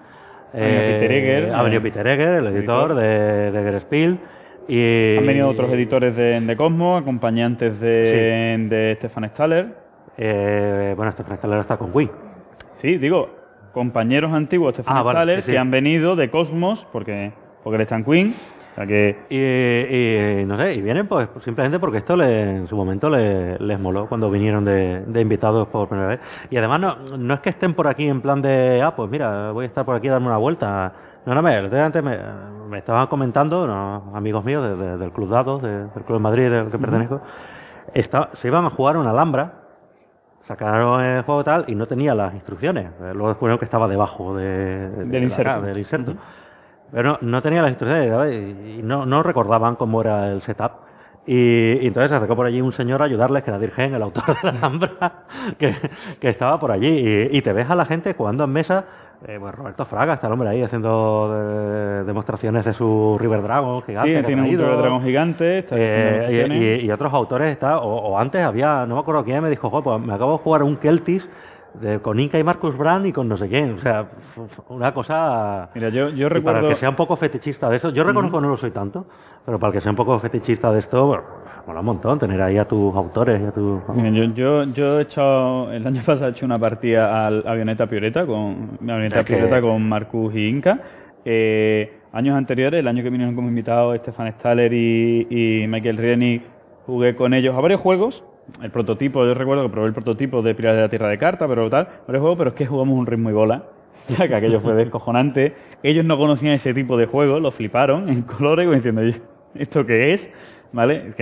Ha venido Peter Egger, el editor de Gerspiel. Y
han venido otros editores de Cosmo, acompañantes de Stefan Stahler.
Stefan Stahler está con Wii.
Sí, digo, compañeros antiguos de Stefan Stahler que han venido de Cosmos, porque él está en Queen. O sea que...
y no sé, y vienen pues simplemente porque esto en su momento les moló cuando vinieron de invitados por primera vez. Y además no es que estén por aquí en plan de, pues mira, voy a estar por aquí a darme una vuelta. No, antes me estaban comentando unos amigos míos del Club Dados, del Club de Madrid del que pertenezco, se iban a jugar una Alhambra, sacaron el juego tal y no tenía las instrucciones. Luego descubrieron que estaba debajo del inserto. Pero no tenía las instrucciones y no recordaban cómo era el setup. Y entonces se acercó por allí un señor a ayudarles, que era Dirgen, el autor de la Alhambra, que estaba por allí. Y te ves a la gente jugando en mesa. Pues Roberto Fraga está el hombre ahí haciendo demostraciones de su River Dragon gigante.
Sí, tiene un River Dragon gigante.
Y otros autores o antes había, no me acuerdo quién, me dijo, pues me acabo de jugar un Keltis con Inca y Marcus Brandt y con no sé quién. O sea, una cosa...
Mira, yo recuerdo...
Para el que sea un poco fetichista de eso, yo reconozco que no lo soy tanto, pero para el que sea un poco fetichista de esto, bueno, mola un montón tener ahí a tus autores y a tus...
Mira, yo he echado... El año pasado he hecho una partida al Avioneta Pioreta con Marcus y Inca. Años anteriores, el año que vinieron como invitados Stefan Stahler y Michael Rienick, jugué con ellos a varios juegos. El prototipo, yo recuerdo que probé el prototipo de Piratas de la Tierra de Carta, pero es que jugamos un ritmo y bola, ya que aquello fue descojonante. Ellos no conocían ese tipo de juego, lo fliparon en colores, como diciendo, ¿esto qué es? ¿Vale?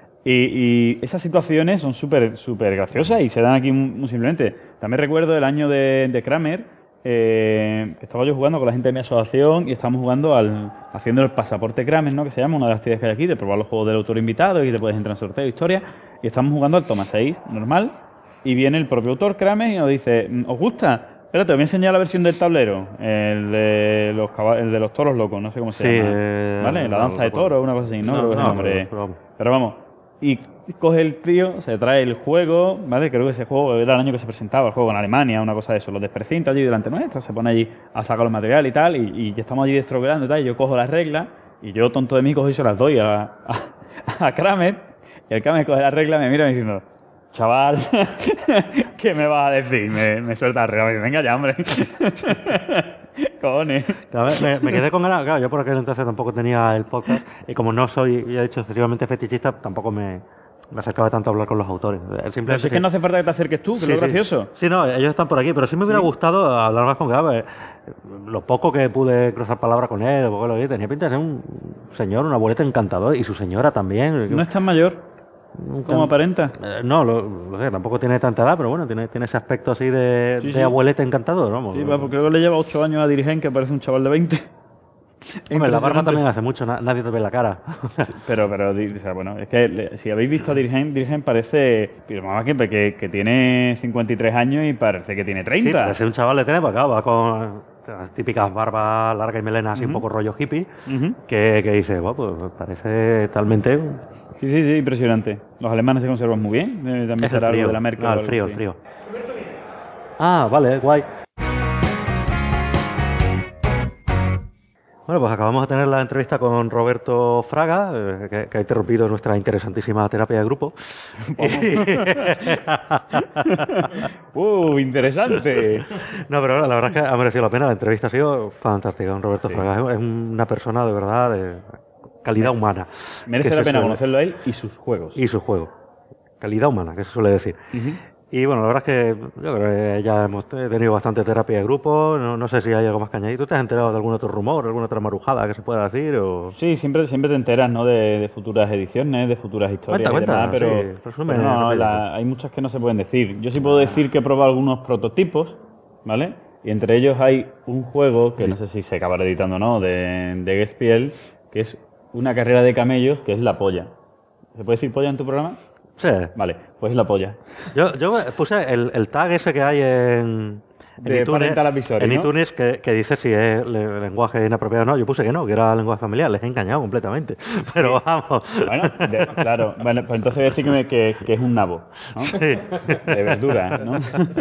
Y esas situaciones son súper graciosas y se dan aquí muy simplemente. También recuerdo el año de Kramer, que estaba yo jugando con la gente de mi asociación y estábamos jugando haciendo el pasaporte Kramer, ¿no? Que se llama, una de las actividades que hay aquí, de probar los juegos del autor invitado y te puedes entrar en sorteo, historia. Y estamos jugando al Toma 6, normal, y viene el propio autor Kramer y nos dice, ¿os gusta? Espera, te voy a enseñar la versión del tablero, el de los toros locos, no sé cómo se llama, ¿vale? La danza de toros, una cosa así, ¿no? Creo que es el nombre. Pero vamos, y coge el tío, se trae el juego, ¿vale? Creo que ese juego era el año que se presentaba, el juego en Alemania, una cosa de eso, los desprecinta allí delante nuestra, se pone allí a sacar los materiales y tal, y estamos allí destroquelando y tal, y yo cojo las reglas, y yo, tonto de mí, cojo y se las doy a Kramer. Y el Kramer coge la regla, me mira diciendo, chaval, ¿qué me vas a decir? Me suelta la regla, me dice, venga ya, hombre. Cojones.
Me quedé con ganas, claro, yo por aquel entonces tampoco tenía el podcast, y como no soy, ya he dicho, excesivamente fetichista, tampoco me acercaba tanto a hablar con los autores.
Pero si es que no hace falta que te acerques tú, que es lo gracioso.
Sí, no, ellos están por aquí, pero sí me hubiera gustado hablar más con Gabe. Lo poco que pude cruzar palabra con él, tenía pinta de ser un señor, un abuelito encantador, y su señora también.
No es tan mayor. ¿Cómo aparenta?
No, lo sé, tampoco tiene tanta edad, pero bueno, tiene ese aspecto así de abuelete encantador, vamos.
Sí, porque creo que le lleva 8 años a Dirgen, que parece un chaval de 20.
Hombre, la barba también hace mucho, nadie te ve la cara.
Sí, pero o sea, bueno, es que si habéis visto a Dirgen parece, más que tiene 53 años y parece que tiene 30.
Sí, parece un chaval de tener para acá, va con las típicas barbas largas y melenas así un poco rollo hippie, que dice, bueno, pues parece talmente...
Sí, impresionante. Los alemanes se conservan muy bien. También será algo de la Merkel.
No, el frío. Ah, vale, guay. Bueno, pues acabamos de tener la entrevista con Roberto Fraga, que ha interrumpido nuestra interesantísima terapia de grupo.
Interesante.
No, pero la verdad es que ha merecido la pena. La entrevista ha sido fantástica con Roberto Fraga. Es una persona de verdad de calidad humana.
Merece la pena conocerlo a él y sus juegos.
Calidad humana, que se suele decir. Y bueno, la verdad es que yo creo que ya hemos tenido bastante terapia de grupo. No sé si hay algo más que añadir. ¿Tú te has enterado de algún otro rumor, alguna otra marujada que se pueda decir? O...
Sí, siempre te enteras, ¿no? De futuras ediciones, de futuras historias
Cuenta,
y demás, pero,
sí, resume,
pero no,
rápido.
hay muchas que no se pueden decir. Yo sí puedo decir que he probado algunos prototipos, ¿vale? Y entre ellos hay un juego que no sé si se acabará editando o no, de Gespiel, que es una carrera de camellos que es la polla. ¿Se puede decir polla en tu programa?
Sí.
Vale, pues es la polla.
Yo puse el tag ese que hay en
De Parental Advisory, ¿no?
iTunes que dice si es lenguaje inapropiado o no. Yo puse que no, que era lenguaje familiar. Les he engañado completamente. Pero vamos.
Bueno, claro. Bueno, pues entonces voy a decir que es un nabo, ¿no?
Sí.
De verdura, ¿no?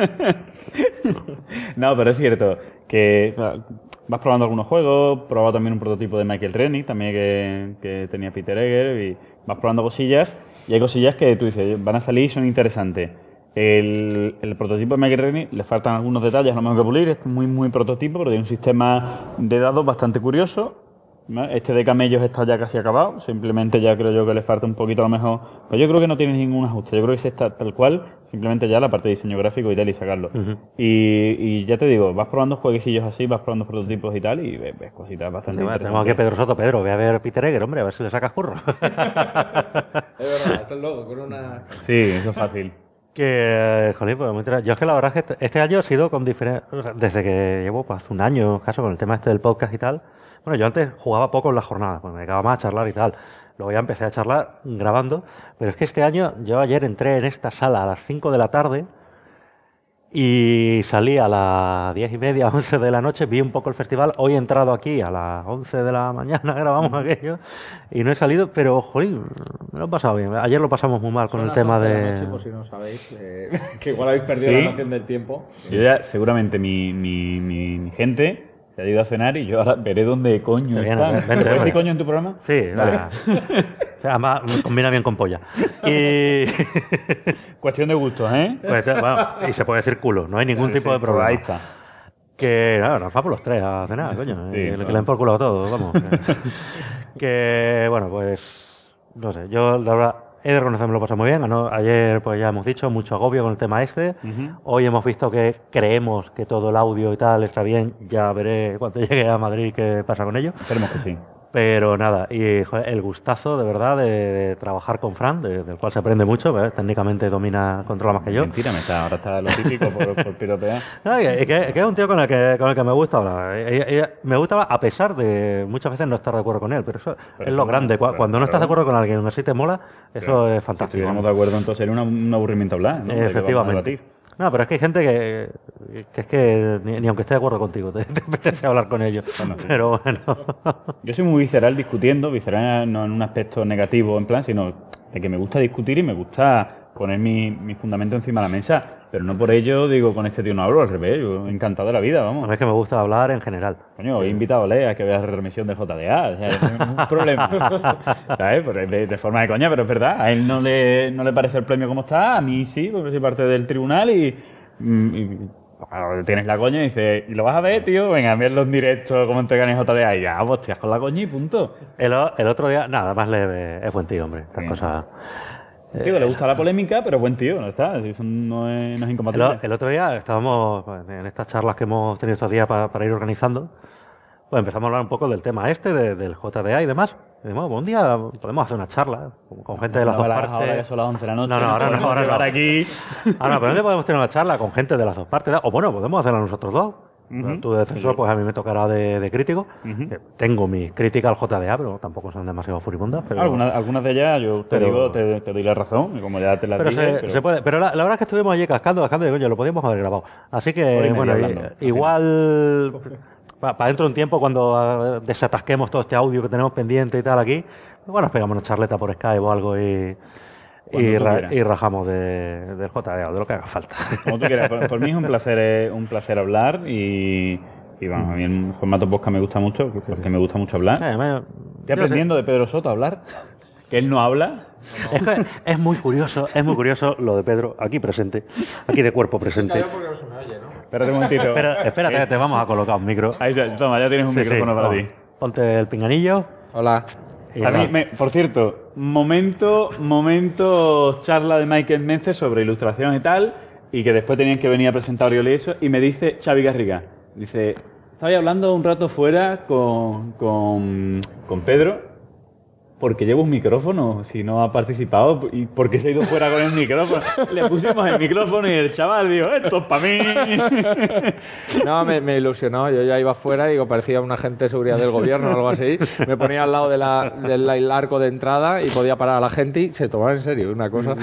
No, pero es cierto que vas probando algunos juegos, probado también un prototipo de Michael Rennie, también que tenía Peter Egger, y vas probando cosillas, y hay cosillas que tú dices, van a salir y son interesantes. El prototipo de Michael Rennie le faltan algunos detalles, a lo mejor que pulir, es muy, muy prototipo, pero tiene un sistema de dados bastante curioso. ¿Vale? Este de camellos está ya casi acabado, simplemente ya creo yo que le falta un poquito a lo mejor, pero yo creo que no tiene ningún ajuste, yo creo que ese está tal cual, simplemente ya la parte de diseño gráfico y tal y sacarlo. Y ya te digo, vas probando jueguecillos así, vas probando prototipos y tal y ves cositas bastante interesantes.
Tenemos aquí a Pedro Soto. Pedro, voy a ver Peter Egger, hombre, a ver si le sacas curro.
Es verdad, estás loco, con una...
Sí, eso es fácil.
Que, jolín, pues muy interesante. Yo es que la verdad es que este año ha sido con diferentes... O sea, desde que llevo pues, un año, caso con el tema este del podcast y tal. Bueno, yo antes jugaba poco en las jornadas, pues me dedicaba más a charlar y tal. Luego ya empecé a charlar grabando. Pero es que este año, yo ayer entré en esta sala a las 5 de la tarde y salí a las 10:30, 11 de la noche, vi un poco el festival. Hoy he entrado aquí a las 11 de la mañana, grabamos aquello y no he salido, pero, jolín, me lo he pasado bien. Ayer lo pasamos muy mal con
Son
el
las
tema
11 de la
de...
noche, por si no sabéis, que igual habéis perdido
Sí.
la noción del tiempo.
Yo ya, seguramente mi gente se ha ido a cenar y yo ahora veré dónde coño
Te viene,
están.
vente,
¿Se puede decir
vente.
coño en tu programa?
Sí,
Vale.
nada. Además, me combina bien con polla. Y...
Cuestión de gustos, ¿eh?
Pues, bueno, y se puede decir culo, no hay ningún tipo de
Pues
problema.
ahí está.
Que, nada, nos vamos los tres a cenar, coño.
Sí,
que
claro.
le den por culo a todos, vamos. Que, bueno, pues, no sé, yo la verdad he de reconocer que me lo pasé muy bien. ¿No? Ayer, pues ya hemos dicho, mucho agobio con el tema este.
Ujú.
Hoy hemos visto que creemos que todo el audio y tal está bien. Ya veré cuando llegue a Madrid qué pasa con ello.
Esperemos que sí.
Pero nada, y joder, el gustazo de verdad de trabajar con Fran, del cual se aprende mucho, ¿ves? Técnicamente controla más que yo.
Mentira, ahora está lo típico por pirotear.
No, que es un tío con el que me gusta hablar. Me gusta hablar a pesar de muchas veces no estar de acuerdo con él, pero eso
Pero
es lo
eso,
grande.
claro,
Cuando no estás de acuerdo con alguien, aún así te mola, eso
Claro.
es
Si
fantástico.
estuviéramos de acuerdo, entonces sería un aburrimiento hablar, ¿no? ¿De qué vamos a
Efectivamente.
debatir?
No, pero es que hay gente que es que ni aunque esté de acuerdo contigo, te apetece hablar con ellos.
Bueno, sí.
Pero bueno.
Yo soy muy visceral discutiendo, visceral no en un aspecto negativo, en plan, sino de que me gusta discutir y me gusta poner mi fundamento encima de la mesa, pero no por ello digo con este tío no hablo, al revés, yo encantado de la vida, vamos.
No es que me gusta hablar en general.
Coño, he invitado a Lea a que vea la remisión del JDA, o sea, no hay ningún problema, ¿sabes? Pero de forma de coña, pero es verdad, a él no le parece el premio como está, a mí sí, porque soy parte del tribunal y cuando tienes la coña y dices, ¿y lo vas a ver, tío? Venga, verlo en directo, cómo entregan el JDA y ya, hostias, con la coña y punto.
El otro día, nada, más leve, es buen tío, hombre. Estas
Sí.
cosas.
Tío, le gusta la polémica, pero buen tío, no está, eso no es incompatible.
El otro día estábamos pues, en estas charlas que hemos tenido estos días para ir organizando. Pues empezamos a hablar un poco del tema este, del JDA y demás. Y dijimos, bueno, un día podemos hacer una charla con gente de las dos partes.
Ahora que son las 11 de la noche.
No, ahora no, ahora no.
Llevar aquí.
Ahora, pero ¿dónde podemos tener una charla con gente de las dos partes? O bueno, podemos hacerla nosotros dos.
Ujú.
Tú de defensor, pues a mí me tocará de crítico.
Ujú.
Tengo mi crítica al JDA, pero tampoco son demasiado furibundas. Pero,
Algunas de ellas, yo te
pero-
digo, te doy la razón, y como ya te las
pero
dije.
se puede. Pero la verdad es que estuvimos allí cascando, y coño, lo podíamos haber grabado. Así
Hora y
que,
media
bueno,
hablando.
igual para dentro de un tiempo, cuando desatasquemos todo este audio que tenemos pendiente y tal aquí, bueno, nos pegamos una charleta por Skype o algo y
Cuando tú quieras.
y rajamos del JDA o de lo que haga falta.
Como tú quieras, por mí es un placer hablar y bueno, a mí el formato podcast me gusta mucho, porque me gusta mucho hablar. Estoy
Yo
aprendiendo de Pedro Soto a hablar, que él no habla.
Es que es muy curioso lo de Pedro, aquí presente, aquí de cuerpo presente.
Calla porque no se me oye, ¿no?
Espérate un momentito.
Espérate, que te vamos a colocar un micro.
Ahí está, toma, ya tienes un
Sí,
micrófono para
toma.
ti.
Ponte el pinganillo.
Hola.
y
A mí,
nada.
por cierto, momento charla de Michael Mences sobre ilustración y tal. y que después tenían que venir a presentar Oriol y eso, y me dice Xavi Garriga, dice, estaba hablando un rato fuera con Pedro, porque llevo un micrófono, si no ha participado, y porque se ha ido fuera con el micrófono. Le pusimos el micrófono y el chaval dijo, esto es para mí.
No, me ilusionó. Yo ya iba fuera y digo, parecía un agente de seguridad del gobierno o algo así. Me ponía al lado del arco de entrada y podía parar a la gente y se tomaba en serio una cosa.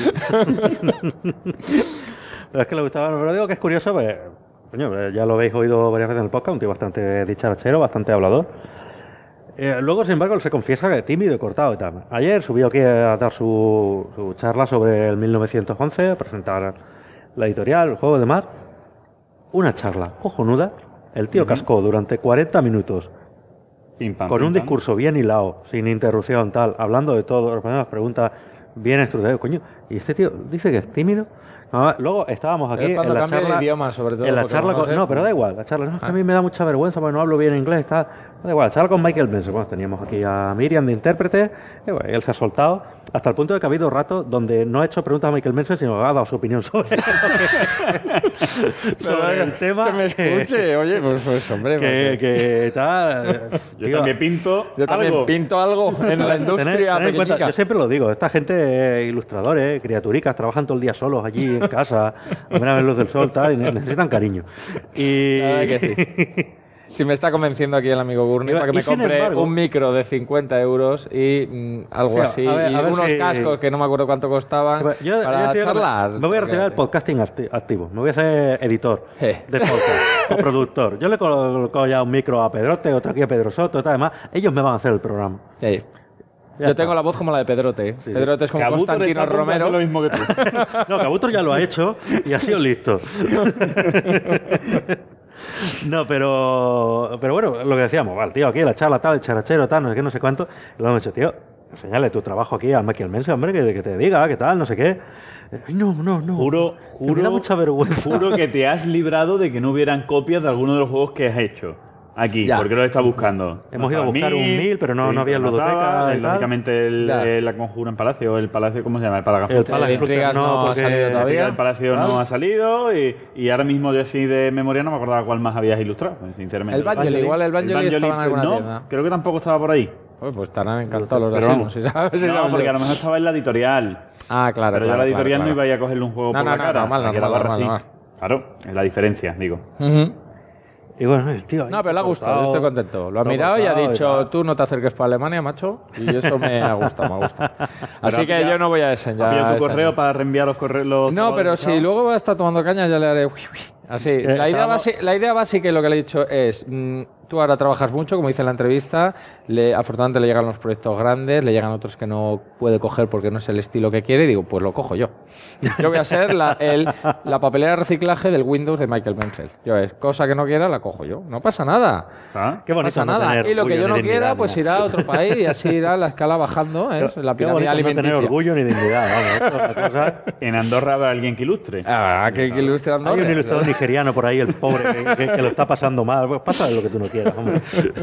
Pero es que le gustaba, pero digo que es curioso, pues, coño, ya lo habéis oído varias veces en el podcast, un tío bastante dicharachero, bastante hablador. Luego, sin embargo, se confiesa que es tímido y cortado y tal. Ayer subió aquí a dar su charla sobre el 1911, a presentar la editorial, el juego de mar. Una charla cojonuda. El tío cascó durante 40 minutos
Pim, pam,
con
pim,
un
pam.
discurso bien hilado, sin interrupción, tal, hablando de todo, respondiendo las preguntas bien estructuradas. Coño, y este tío dice que es tímido. No, luego estábamos aquí
Es cuando
en la
cambia de
charla.
idioma, sobre todo,
En la
porque
charla
no sé.
no, pero da igual. La charla, no, es que a mí me da mucha vergüenza porque no hablo bien inglés. Tal. Da igual, la charla con Michael Benson. Bueno, teníamos aquí a Miriam de intérprete. Y bueno, él se ha soltado hasta el punto de que ha habido ratos donde no ha hecho preguntas a Michael Benson, sino que ha dado su opinión sobre el tema.
Que me escuche, oye, pues hombre.
Que tal.
Yo
tío,
también pinto
Yo también
algo.
pinto algo en la industria
Tened en cuenta,
pequeñica.
yo siempre lo digo, esta gente, ilustradores, criaturicas, trabajan todo el día solos allí en casa, a ver luz del sol, tal, y necesitan cariño. Y...
La verdad que sí. Si me está convenciendo aquí el amigo Gurney para que
Y
me
sin
compre
embargo-
un micro de 50 euros y algo
Sí,
así,
a ver
y
si-
unos cascos que no me acuerdo cuánto costaban
Yo
para
decía que
charlar.
me voy a retirar del podcasting activo, me voy a ser editor de podcast o productor. Yo le coloco ya un micro a Pedrote, otro aquí a Pedro Soto, tal, además, ellos me van a hacer el programa.
Sí.
Ya
Yo
está.
tengo la voz como la de Pedrote.
Sí, sí.
Pedrote es como
Cabuto
Constantino
está a punto de hacer
Romero.
lo mismo que tú.
No, Cabutor ya lo ha hecho y ha sido listo. No, pero bueno, lo que decíamos, vale, tío, aquí la charla tal, el charachero tal, no sé qué, no sé cuánto, y lo hemos dicho, tío, enseñale tu trabajo aquí a Michael Mense, hombre, que te diga, qué tal, no sé qué. Ay, no.
Juro,
Que me da mucha vergüenza.
Juro que te has librado de que no hubieran copias de alguno de los juegos que has hecho. Aquí,
Ya.
porque lo estás buscando.
Hemos ido a buscar un 1000, pero no había ludoteca y tal.
Lógicamente
Ya.
la Conjura en Palacio, el Palacio, ¿cómo se llama? El Palagafuta.
El Palace
de intrigas
Frutter
no ha
porque-
salido todavía.
El Palacio no ha salido y ahora mismo yo así de memoria no me acordaba cuál más habías ilustrado, sinceramente.
El Vangeli, igual el Vangeli estaba en alguna
no,
tienda.
creo que tampoco estaba por ahí.
Pues estarán encantados los de
Pero
Asino,
vamos,
si sabes, si
no,
sabes
porque
yo.
a lo mejor estaba en la editorial.
Ah, claro.
Pero yo
claro,
la editorial
claro,
no iba a ir a cogerle un juego
No,
por
no,
la
no,
cara.
normal,
aquí la
normal,
barra
normal,
sí. Claro, es la diferencia, digo.
Ujú.
Y bueno, el tío ahí
No, pero le ha gustado, yo
cortado,
estoy contento. Lo ha
todo
mirado y ha
cortado
dicho,
tal.
tú no te acerques para Alemania, macho. Y eso me ha gustado, me ha gustado. Así
ha
que
pillado-
yo no voy a
¿Ha
enseñar.
pillado tu
este
correo
año.
para reenviar los correos?
No, pero si luego va a estar tomando caña, ya le haré. Así. La idea, la idea básica, lo que le he dicho es: tú ahora trabajas mucho, como dice en la entrevista. Afortunadamente le llegan los proyectos grandes, le llegan otros que no puede coger porque no es el estilo que quiere. Y digo, pues lo cojo yo. Yo voy a ser la papelera de reciclaje del Windows de Michael Menzel. Yo es cosa que no quiera, la cojo yo. No pasa nada.
¿Ah?
Qué
No
bonito
pasa
no
nada.
tener
Y lo que
orgullo
yo no
ni dignidad,
quiera,
ni
pues
nada.
irá a otro país y así irá la escala bajando. La
Qué
pirámide
bonito no
alimenticia.
tener orgullo ni dignidad, vamos. Esto es una cosa...
En Andorra habrá alguien que ilustre.
Ah, que ilustre
Hay
Andorra.
un ilustrador nigeriano por ahí, el pobre, que lo está pasando mal. Pues pasa lo que tú no quieras, hombre.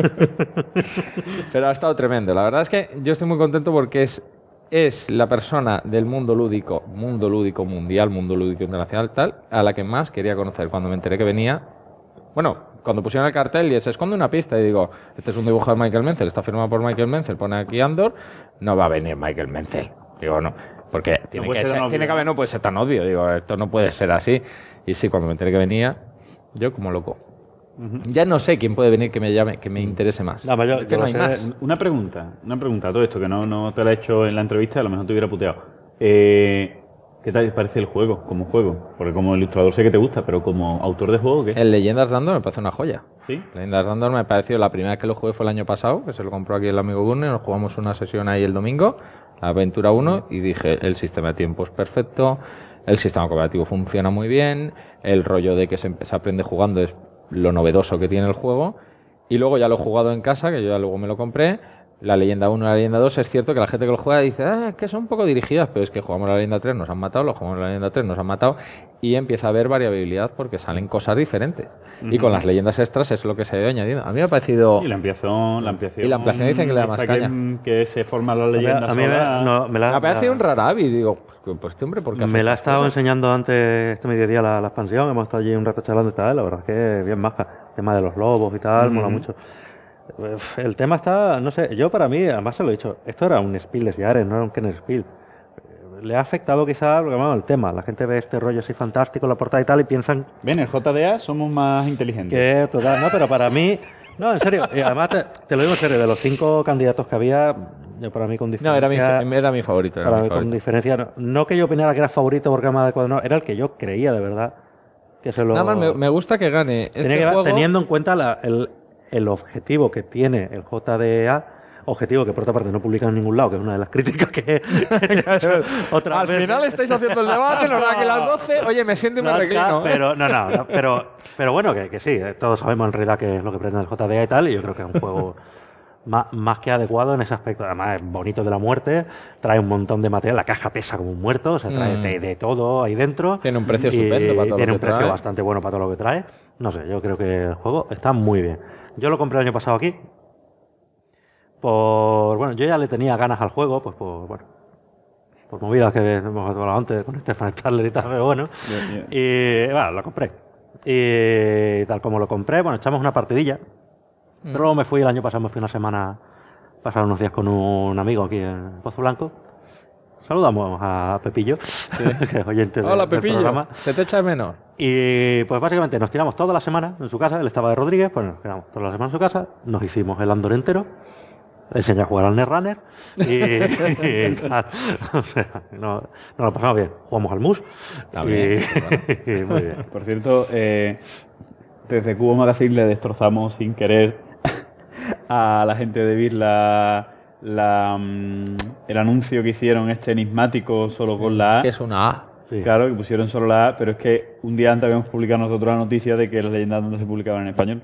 Pero ha estado tremendo. La verdad es que yo estoy muy contento porque es la persona del mundo lúdico mundial, mundo lúdico internacional, tal, a la que más quería conocer. Cuando me enteré que venía, bueno, cuando pusieron el cartel y se esconde una pista y digo, este es un dibujo de Michael Menzel, está firmado por Michael Menzel, pone aquí Andor, no va a venir Michael Menzel. Digo, no, porque tiene
puede
que
ser tan
tiene que
obvio.
haber, no puede ser tan obvio. Digo, esto no puede ser así. Y sí, cuando me enteré que venía, yo como loco. Ya no sé quién puede venir que me llame, que me interese más.
No, pero yo-
Es que
yo
no
lo
hay
sé.
más.
Una pregunta a todo esto, que no te la he hecho en la entrevista, a lo mejor te hubiera puteado. ¿Qué tal te parece el juego, como juego? Porque como ilustrador sé que te gusta, pero como autor de juego, ¿qué?
El Leyendas de Andor me parece una joya.
¿Sí?
Leyendas de Andor me pareció, la primera vez que lo jugué fue el año pasado, que se lo compró aquí el amigo Gurney, nos jugamos una sesión ahí el domingo, la Aventura 1, y dije, el sistema de tiempo es perfecto, el sistema cooperativo funciona muy bien, el rollo de que se aprende jugando es lo novedoso que tiene el juego, y luego ya lo he jugado en casa, que yo ya luego me lo compré. La Leyenda 1 y la Leyenda 2 es cierto que la gente que lo juega dice, es que son un poco dirigidas, pero es que jugamos la Leyenda 3, nos han matado, lo jugamos la Leyenda 3, nos han matado, y empieza a haber variabilidad porque salen cosas diferentes. Y con las leyendas extras es lo que se ha ido añadiendo. A mí me ha parecido...
Y la ampliación...
Y la ampliación dicen que le da más
esta
caña.
Que se forma la leyenda
A mí
sola.
me
Me ha parecido un rarabi, digo, Pues este hombre, ¿por qué hace
Me la ha
estas
estado
cosas?
enseñando antes este mediodía la expansión, hemos estado allí un rato charlando y tal, la verdad es que bien maja. El tema de los lobos y tal, mola mucho. El tema está, no sé, yo para mí, además se lo he dicho, esto era un Spiel des Jahres, no era un Kenner Spiel. Le ha afectado quizá lo que llamamos el tema. La gente ve este rollo así fantástico, la portada y tal, y piensan
Ven, el JDA somos más inteligentes.
que total, no, pero para mí, no, en serio, y además te lo digo en serio, de los 5 candidatos que había, yo para mí con
No,
diferencia...
era mi favorito. Era
Para
mi
mí con
favorito.
diferencia, no que yo opinara que era favorito porque era más adecuado, no, era el que yo creía de verdad que se lo...
Nada más me gusta que gane este
Tenía que
juego.
teniendo en cuenta el objetivo que tiene el JDA, objetivo que por otra parte no publica en ningún lado, que es una de las críticas que he hecho otras
Al
veces.
final estáis haciendo el debate, nos da que las 12. Oye, me siento y me reclino.
Pero, no, pero bueno, que sí, todos sabemos en realidad qué es lo que pretende el JDA y tal, y yo creo que es un juego más que adecuado en ese aspecto. Además, es bonito de la muerte, trae un montón de material, la caja pesa como un muerto, o sea, trae de todo ahí dentro.
Tiene un precio
y
estupendo para todo
tiene
lo
un
que
precio
trae.
bastante bueno para todo lo que trae. No sé, yo creo que el juego está muy bien. Yo lo compré el año pasado aquí. Bueno, yo ya le tenía ganas al juego, pues por movidas que hemos hablado antes con Stefan Stadler y tal, pero bueno. Y bueno, lo compré. Y tal como lo compré, bueno, echamos una partidilla. Pero luego me fui el año pasado, me fui una semana, pasar unos días con un amigo aquí en Pozo Blanco. Saludamos a Pepillo, que es oyente
Hola,
del
Pepillo.
programa.
¿Se te echa de menos?
Y pues básicamente nos tiramos toda la semana en su casa, él estaba de Rodríguez, pues nos tiramos toda la semana en su casa, nos hicimos el Andor entero, le enseñé a jugar al Netrunner y tal. O sea, nos lo pasamos bien, jugamos al MUS y muy bien.
Por cierto, desde Cubo Magazine le destrozamos sin querer a la gente de Vir el anuncio que hicieron enigmático solo con la A.
Que es una A.
Sí.
Claro, que pusieron solo la A, pero es que un día antes habíamos publicado nosotros la noticia de que las leyendas no se publicaban en español.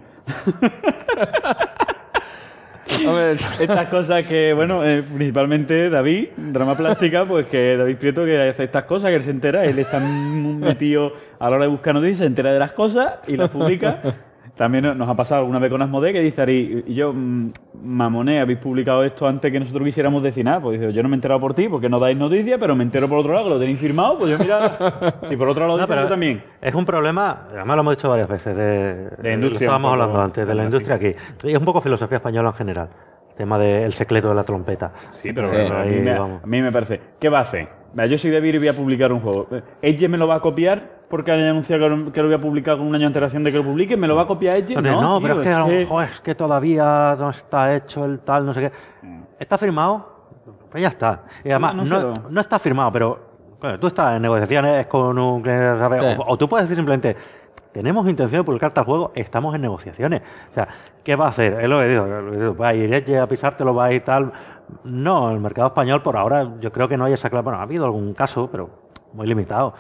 Hombre,
Estas cosas que, bueno, principalmente David, Drama Plástica, pues que David Prieto que hace estas cosas, que él se entera, él está metido a la hora de buscar noticias, se entera de las cosas y las publica. También nos ha pasado alguna vez con Asmodee que dice Ari, y yo, mamoné, habéis publicado esto antes que nosotros quisiéramos decir nada. Pues dice, yo no me he enterado por ti porque no dais noticias, pero me entero por otro lado que lo tenéis firmado, pues yo mira, si por otro lado lo
No,
dices
pero
yo también.
es un problema, además lo hemos dicho varias veces,
De industria,
lo estábamos
un poco
hablando antes, de la industria aquí. Y es un poco filosofía española en general, el tema del secreto de la trompeta.
Sí, pero
Sí,
a mí,
ahí
me,
vamos.
a mí me parece, ¿qué va a hacer? Mira, yo soy de Vir y voy a publicar un juego. ¿Edge me lo va a copiar porque haya anunciado que lo voy a publicar con un año de antelación de que lo publique? ¿Me lo va a copiar Edge?
Entonces,
No,
pero
tío,
es que a lo mejor es que todavía no está hecho el tal, no sé qué. ¿Está firmado? Pues ya está. Y además,
No sé,
no está firmado, pero bueno, tú estás en negociaciones con un cliente, ¿sabes?
Sí.
O tú puedes decir simplemente, tenemos intención de publicar tal juego, estamos en negociaciones. O sea, ¿qué va a hacer? Es lo que digo, va a ir Edge a pisártelo, va a ir tal. No, el mercado español por ahora yo creo que no hay esa clave. Bueno, ha habido algún caso, pero muy limitado.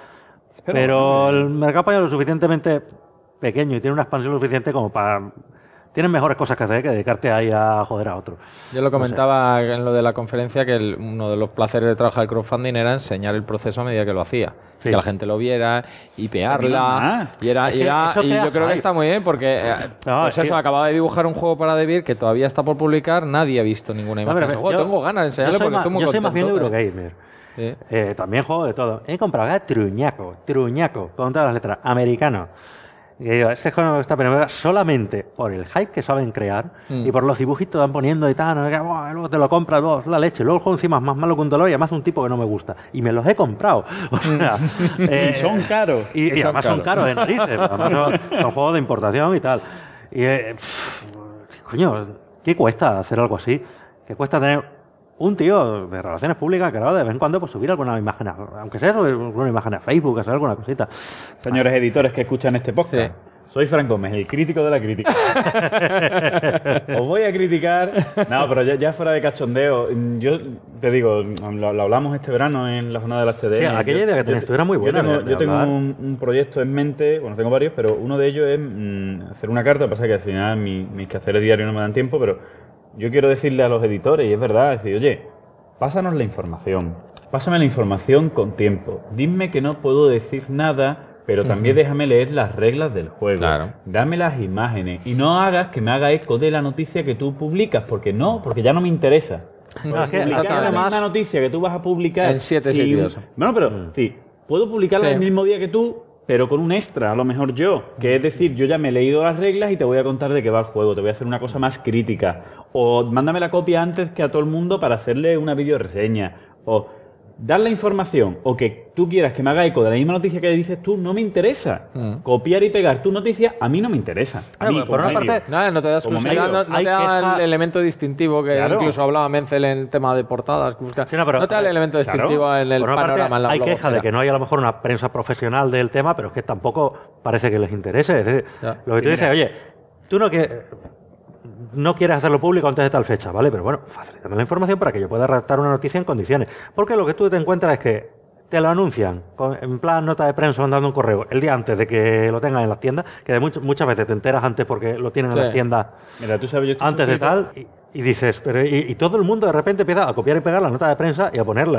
Pero el mercado español es lo suficientemente pequeño y tiene una expansión suficiente como para... Tienes mejores cosas que hacer que dedicarte ahí a joder a otro.
Yo lo comentaba en lo de la conferencia que uno de los placeres de trabajar el crowdfunding era enseñar el proceso a medida que lo hacía.
Sí.
Que la gente lo viera, hipearla.
Sí,
Y
Es que eso
y
crea
yo creo que
hype.
está muy bien porque
No,
pues
es
eso,
que-
acababa de dibujar un juego para Devir que todavía está por publicar, nadie ha visto ninguna
No,
imagen.
pero
de ese juego.
yo-
Tengo ganas de enseñarle porque estoy muy
yo soy más bien
contento.
Eurogamer.
Sí.
También juego de todo. He comprado truñaco, con todas las letras, americano. Y digo, este juego está pero solamente por el hype que saben crear y por los dibujitos que van poniendo y tal, no sé qué, buah, luego te lo compras, luego la leche, luego el juego encima es más malo que un dolor y además un tipo que no me gusta. Y me los he comprado. O sea,
Y son caros.
Y
Son
además son
caros.
caros en narices, además son juegos de importación y tal. Y, coño, ¿qué cuesta hacer algo así? ¿Qué cuesta tener un tío de relaciones públicas que ahora de vez en cuando pues, subir alguna imagen, aunque sea alguna imagen a Facebook, hacer alguna cosita?
Señores editores que escuchan este podcast,
Sí.
soy Fran Gómez, el crítico de la crítica. Os voy a criticar. No, pero ya fuera de cachondeo, yo te digo, lo hablamos este verano en la jornada de las TDN.
Sí, aquella idea que tenías tú era muy buena de
Yo tengo
hablar.
un proyecto en mente, bueno, tengo varios, pero uno de ellos es hacer una carta. Pasa que al final mis quehaceres diarios no me dan tiempo, pero yo quiero decirle a los editores, y es verdad, decir, oye, pásanos la información. Pásame la información con tiempo. Dime que no puedo decir nada, pero también déjame leer las reglas del juego.
Claro.
Dame las imágenes. Y no hagas que me haga eco de la noticia que tú publicas, porque ya no me interesa.
No, es que
Publicar la
además-
misma noticia que tú vas a publicar
En 7 sitios.
Bueno, pero sí, puedo publicarla
Sí.
el mismo día que tú, pero con un extra, a lo mejor yo. Que es decir, yo ya me he leído las reglas y te voy a contar de qué va el juego. Te voy a hacer una cosa más crítica. O mándame la copia antes que a todo el mundo para hacerle una videoreseña. O dar la información. O que tú quieras que me haga eco de la misma noticia que dices tú, no me interesa. Copiar y pegar tu noticia, a mí no me interesa. A mí,
Bueno, por
como
una
medio.
parte,
No, no te da
Como
exclusividad,
medio.
no
Hay
te da
queja-
el elemento distintivo que
Claro.
incluso hablaba Menzel en tema de portadas.
Sí, no, pero-
no te da el elemento
Claro.
distintivo en el
por una parte,
panorama. En la
hay queja
blogosfera.
de que no hay a lo mejor una prensa profesional del tema, pero es que tampoco parece que les interese. Es decir,
Ya.
lo que tú
Sí,
dices,
mira.
oye, tú no quieres hacerlo público antes de tal fecha, ¿vale? Pero bueno, facilítame la información para que yo pueda redactar una noticia en condiciones. Porque lo que tú te encuentras es que te lo anuncian en plan nota de prensa mandando un correo el día antes de que lo tengan en las tiendas, que muchas veces te enteras antes porque lo tienen
Sí.
en las tiendas
Mira, tú sabes, yo estoy
antes de
suscrito-
tal, y dices, pero y todo el mundo de repente empieza a copiar y pegar la nota de prensa y a ponerla.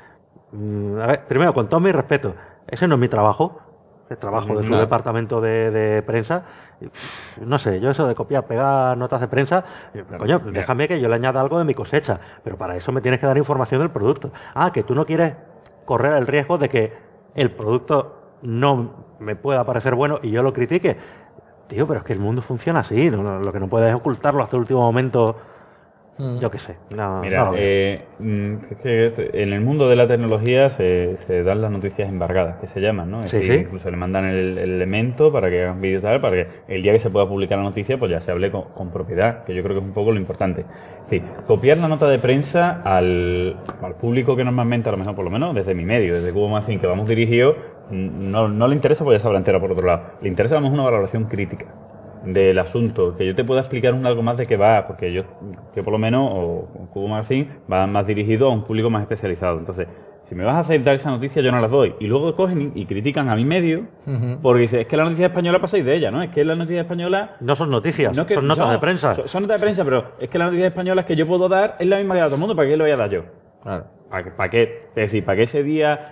A ver, primero, con todo mi respeto, ese no es mi trabajo, el trabajo de su
Claro.
departamento de prensa. No sé, yo eso de copiar, pegar notas de prensa, coño, déjame que yo le añada algo de mi cosecha, pero para eso me tienes que dar información del producto. Ah, que tú no quieres correr el riesgo de que el producto no me pueda parecer bueno y yo lo critique. Tío, pero es que el mundo funciona así, lo que no puedes es ocultarlo hasta el último momento. Yo qué sé.
Mira,
no lo veo.
es que en el mundo de la tecnología se dan las noticias embargadas, que se llaman, ¿no? Es
Sí,
decir,
sí.
incluso le mandan el elemento para que hagan vídeos tal, para que el día que se pueda publicar la noticia, pues ya se hable con propiedad, que yo creo que es un poco lo importante. Sí, copiar la nota de prensa al público que normalmente, a lo mejor por lo menos desde mi medio, desde Cubo Magazine, que vamos dirigidos, no le interesa porque ya sabrá entera por otro lado. Le interesa vamos una valoración crítica del asunto, que yo te pueda explicar algo más de qué va, porque yo por lo menos, o Cubo Magazine, va más dirigido a un público más especializado. Entonces, si me vas a aceptar esa noticia, yo no las doy. Y luego cogen y critican a mi medio, porque dicen, es que la noticia española pasáis de ella, ¿no? Es que la noticia española...
No son noticias,
no es que-
son notas
no,
de prensa.
Son notas de prensa, pero es que la noticia española que yo puedo dar es la misma que da todo el mundo, ¿para qué lo voy a dar yo?
Claro.
¿Para qué? Es decir, ¿para qué ese día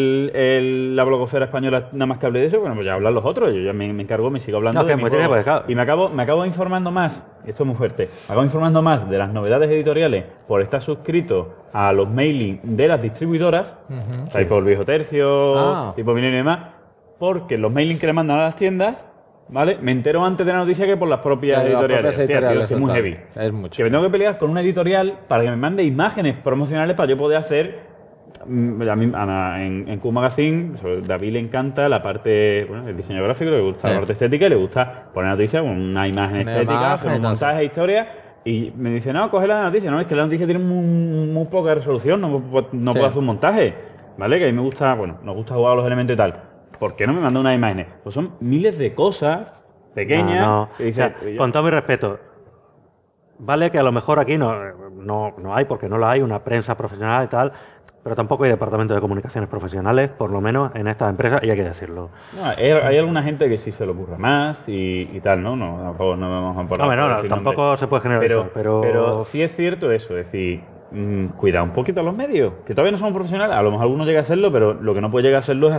la blogosfera española nada más que hable de eso? Bueno, pues ya hablan los otros, yo ya me encargo, me sigo hablando
No,
de
que
mi
me tiene
juego.
que claro.
Y me acabo informando más, y esto es muy fuerte, me acabo informando más de las novedades editoriales por estar suscrito a los mailing de las distribuidoras, tipo El Viejo Tercio, tipo Milenio y demás, porque los mailing que le mandan a las tiendas, ¿vale? Me entero antes de la noticia que por las propias
Sí, las
editoriales.
propias
Hostia, tío,
editoriales,
que es muy
total.
heavy.
Es mucho.
Que me tengo que pelear con una editorial para que me mande imágenes promocionales para yo poder hacer. A mí, en Q Magazine, David le encanta la parte, bueno, el diseño gráfico, le gusta
Sí.
la parte estética y le gusta poner noticias con una imagen
Una
estética,
imagen
hacer
y
un
tal,
montaje, historia. Y me dice, no, coge la noticia. No, es que la noticia tiene muy poca resolución, no
Sí.
puedo hacer un montaje. ¿Vale? Que a mí me gusta, bueno, nos gusta jugar a los elementos y tal. ¿Por qué no me manda unas imágenes? Pues son miles de cosas pequeñas.
No.
Que dice,
O sea, con todo mi respeto, vale que a lo mejor aquí no hay, porque no la hay, una prensa profesional y tal, pero tampoco hay departamentos de comunicaciones profesionales, por lo menos en estas empresas, y hay que decirlo.
no, hay alguna gente que sí se le ocurra más y tal, ¿no? Tampoco no vamos a poner.
Hombre, no, tampoco se puede generalizar,
pero sí es cierto eso, es decir, cuida un poquito a los medios, que todavía no somos profesionales, a lo mejor alguno llega a serlo, pero lo que no puede llegar a serlo es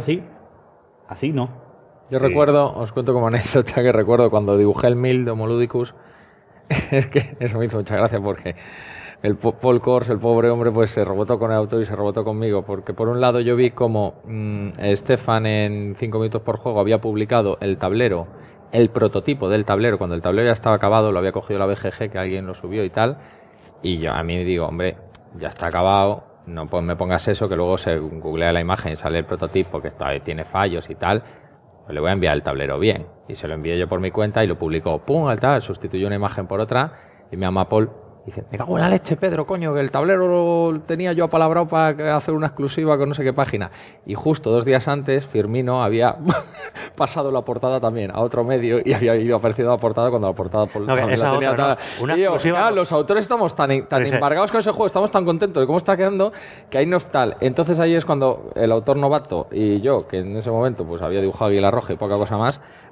así no.
Yo
Sí.
recuerdo, os cuento como anécdota que recuerdo cuando dibujé el 1000 de Homo Ludicus, es que eso me hizo mucha gracia porque el Paul Kors, el pobre hombre, pues se rebotó con el autor y se rebotó conmigo, porque por un lado yo vi como Stefan en 5 minutos por juego había publicado el tablero, el prototipo del tablero, cuando el tablero ya estaba acabado, lo había cogido la BGG, que alguien lo subió y tal, y yo a mí digo, hombre, ya está acabado, no me pongas eso, que luego se googlea la imagen y sale el prototipo que tiene fallos y tal, pues le voy a enviar el tablero bien. Y se lo envié yo por mi cuenta y lo publicó, pum, al tal, sustituyó una imagen por otra, y me llama Paul y dice, me cago en la leche, Pedro, coño, que el tablero lo tenía yo apalabrado para hacer una exclusiva con no sé qué página. Y justo 2 días antes, Firmino había pasado la portada también a otro medio y había ido apareciendo la portada cuando la portada Paul
No, que
también
esa
la tenía
otra, ¿no?
tal.
Una
Y digo,
exclusiva-
claro, los autores estamos tan
Dice-
embargados con ese juego, estamos tan contentos de cómo está quedando, que ahí no es tal. Entonces ahí es cuando el autor novato y yo, que en ese momento pues había dibujado Águila Roja y poca cosa más,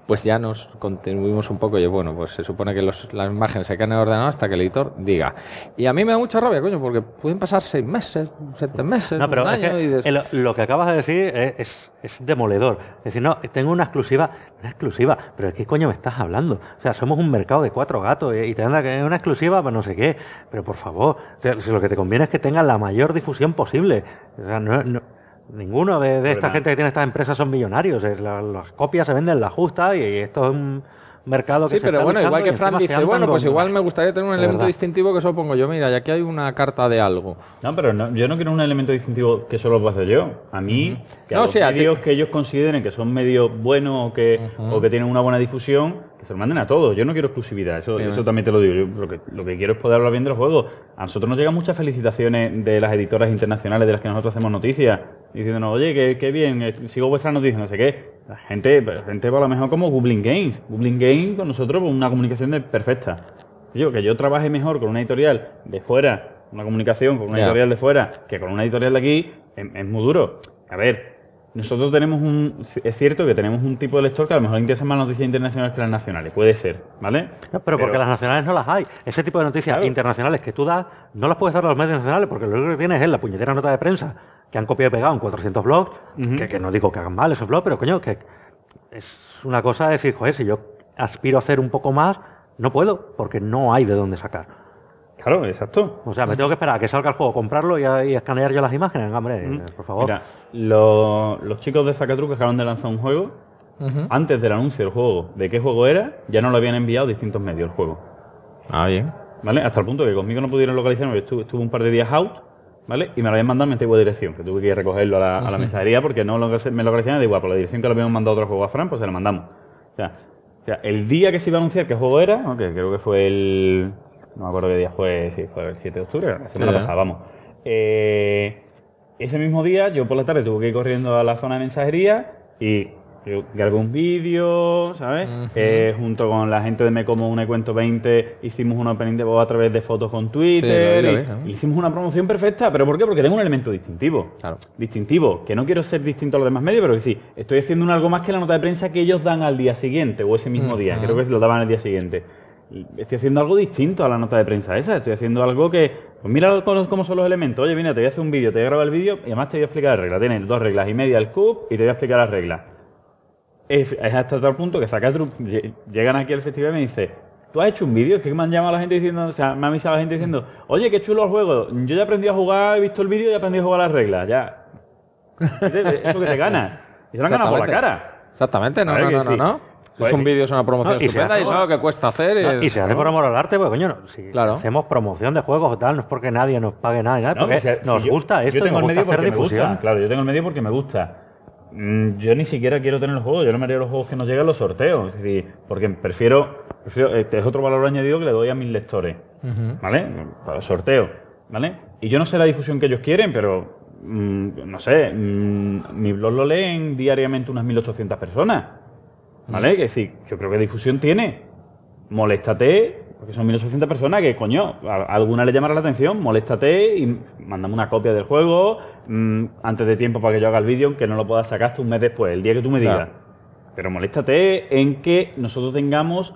pues ya nos contribuimos un poco y bueno, pues se supone que las imágenes se quedan en el ordenador hasta que el editor diga. Y a mí me da mucha rabia, coño, porque pueden pasar 6 meses, 7 meses,
No, pero
un
es
año
que
y
lo que acabas de decir es demoledor. Es decir, no, tengo una exclusiva, pero ¿de qué coño me estás hablando? O sea, somos un mercado de 4 gatos y te anda que una exclusiva, pues no sé qué. Pero por favor, si lo que te conviene es que tenga la mayor difusión posible. O sea, ninguno de esta gente que tiene estas empresas son millonarios. Las copias se venden las justas y esto es un mercado que
sí,
se
pero
está
bueno,
luchando
igual que
y
Fran
encima se
dice,
andan
bueno, pues
con-
igual me gustaría tener un
De
elemento
verdad.
distintivo que solo pongo yo. Mira, ya aquí hay una carta de algo.
No, pero yo no quiero un elemento distintivo que solo lo puedo hacer yo. A mí, que
No,
a los
sí, a ti-
medios que ellos consideren que son medios buenos o que tienen una buena difusión, que se lo manden a todos. Yo no quiero exclusividad, eso también te lo digo. Yo lo que quiero es poder hablar bien de los juegos. A nosotros nos llegan muchas felicitaciones de las editoras internacionales de las que nosotros hacemos noticias, diciéndonos, oye, qué bien, sigo vuestras noticias, no sé qué. La gente va a lo mejor como Goblin Games. Goblin Games con nosotros una comunicación perfecta. Que yo trabaje mejor con una editorial de fuera, una comunicación con una
Ya.
editorial de fuera, que con una editorial de aquí, es muy duro. A ver, nosotros tenemos es cierto que tenemos un tipo de lector que a lo mejor le interesan más las noticias internacionales que las nacionales, puede ser, ¿vale?
No, pero porque las nacionales no las hay. Ese tipo de noticias
Claro.
internacionales que tú das, no las puedes dar a los medios nacionales porque lo único que tienes es la puñetera nota de prensa que han copiado y pegado en 400 blogs, que no digo que hagan mal esos blogs, pero coño, que es una cosa de decir, joder, si yo aspiro a hacer un poco más, no puedo, porque no hay de dónde sacar.
Claro, exacto.
O sea, me tengo que esperar a que salga el juego, comprarlo y escanear yo las imágenes. Hombre, por favor.
Mira, los chicos de Zacatruc acaban de lanzar un juego. Antes del anuncio del juego, de qué juego era, ya nos lo habían enviado distintos medios el juego.
Ah, bien.
¿Vale? Hasta el punto que conmigo no pudieron localizarme, porque estuve un par de días out, ¿vale? Y me lo habían mandado en mi antigua dirección, que tuve que ir a recogerlo a la mensajería porque no me localizaron. De igual, por la dirección que le habíamos mandado otro juego a Fran, pues se lo mandamos. O sea, el día que se iba a anunciar qué juego era, ¿no? Que creo que fue no me acuerdo qué día fue, si fue el 7 de octubre, la semana pasada, vamos. Ese mismo día, yo por la tarde tuve que ir corriendo a la zona de mensajería y yo grabé un vídeo, ¿sabes? Junto con la gente de Me Como Una y Cuento 20 hicimos un opening de voz a través de fotos con Twitter
Sí, lo vi,
y hicimos una promoción perfecta. ¿Pero por qué? Porque tengo un elemento distintivo.
Claro.
Distintivo, que no quiero ser distinto a los demás medios, pero que sí, estoy haciendo algo más que la nota de prensa que ellos dan al día siguiente o ese mismo día. Creo que lo daban al día siguiente. Y estoy haciendo algo distinto a la nota de prensa esa. Estoy haciendo algo que... Pues mira cómo son los elementos. Oye, mira, te voy a hacer un vídeo, te voy a grabar el vídeo y además te voy a explicar las reglas. Tienes 2 reglas y media al CUP y te voy a explicar las reglas. Es hasta tal punto que Zacatruc llegan aquí al festival y me dice, ¿tú has hecho un vídeo? Es que me han llamado la gente diciendo, o sea, me ha avisado la gente diciendo, oye, qué chulo el juego. Yo ya aprendí a jugar, he visto el vídeo y he aprendido a jugar las reglas. Ya. Eso que te gana. Y se lo han ganado por la cara.
Exactamente, no,
Vale, que
no.
sí.
Es un vídeo, es una promoción
No, y se
estupenda
hace
y es algo que cuesta hacer.
Y se hace por amor al arte, pues coño, si
Claro.
hacemos promoción de juegos o tal, no es porque nadie nos pague nada, ni nada,
No,
porque
o sea,
nos
si
gusta esto,
yo tengo
nos
el
gusta
medio
hacer
porque me
difusión.
gusta. Claro, yo tengo el medio porque me gusta. Yo ni siquiera quiero tener los juegos, yo no me haría los juegos que nos llegan los sorteos. Es decir, porque prefiero es otro valor añadido que le doy a mis lectores, ¿vale? Para el sorteo, ¿vale? Y yo no sé la difusión que ellos quieren, pero no sé, mi blog lo leen diariamente unas 1.800 personas, ¿vale? Es decir, yo creo que difusión tiene. Moléstate, porque son 1.800 personas que, coño, a alguna le llamará la atención, moléstate y mándame una copia del juego antes de tiempo para que yo haga el vídeo, que no lo puedas sacar hasta un mes después, el día que tú me digas.
Claro.
Pero moléstate en que nosotros tengamos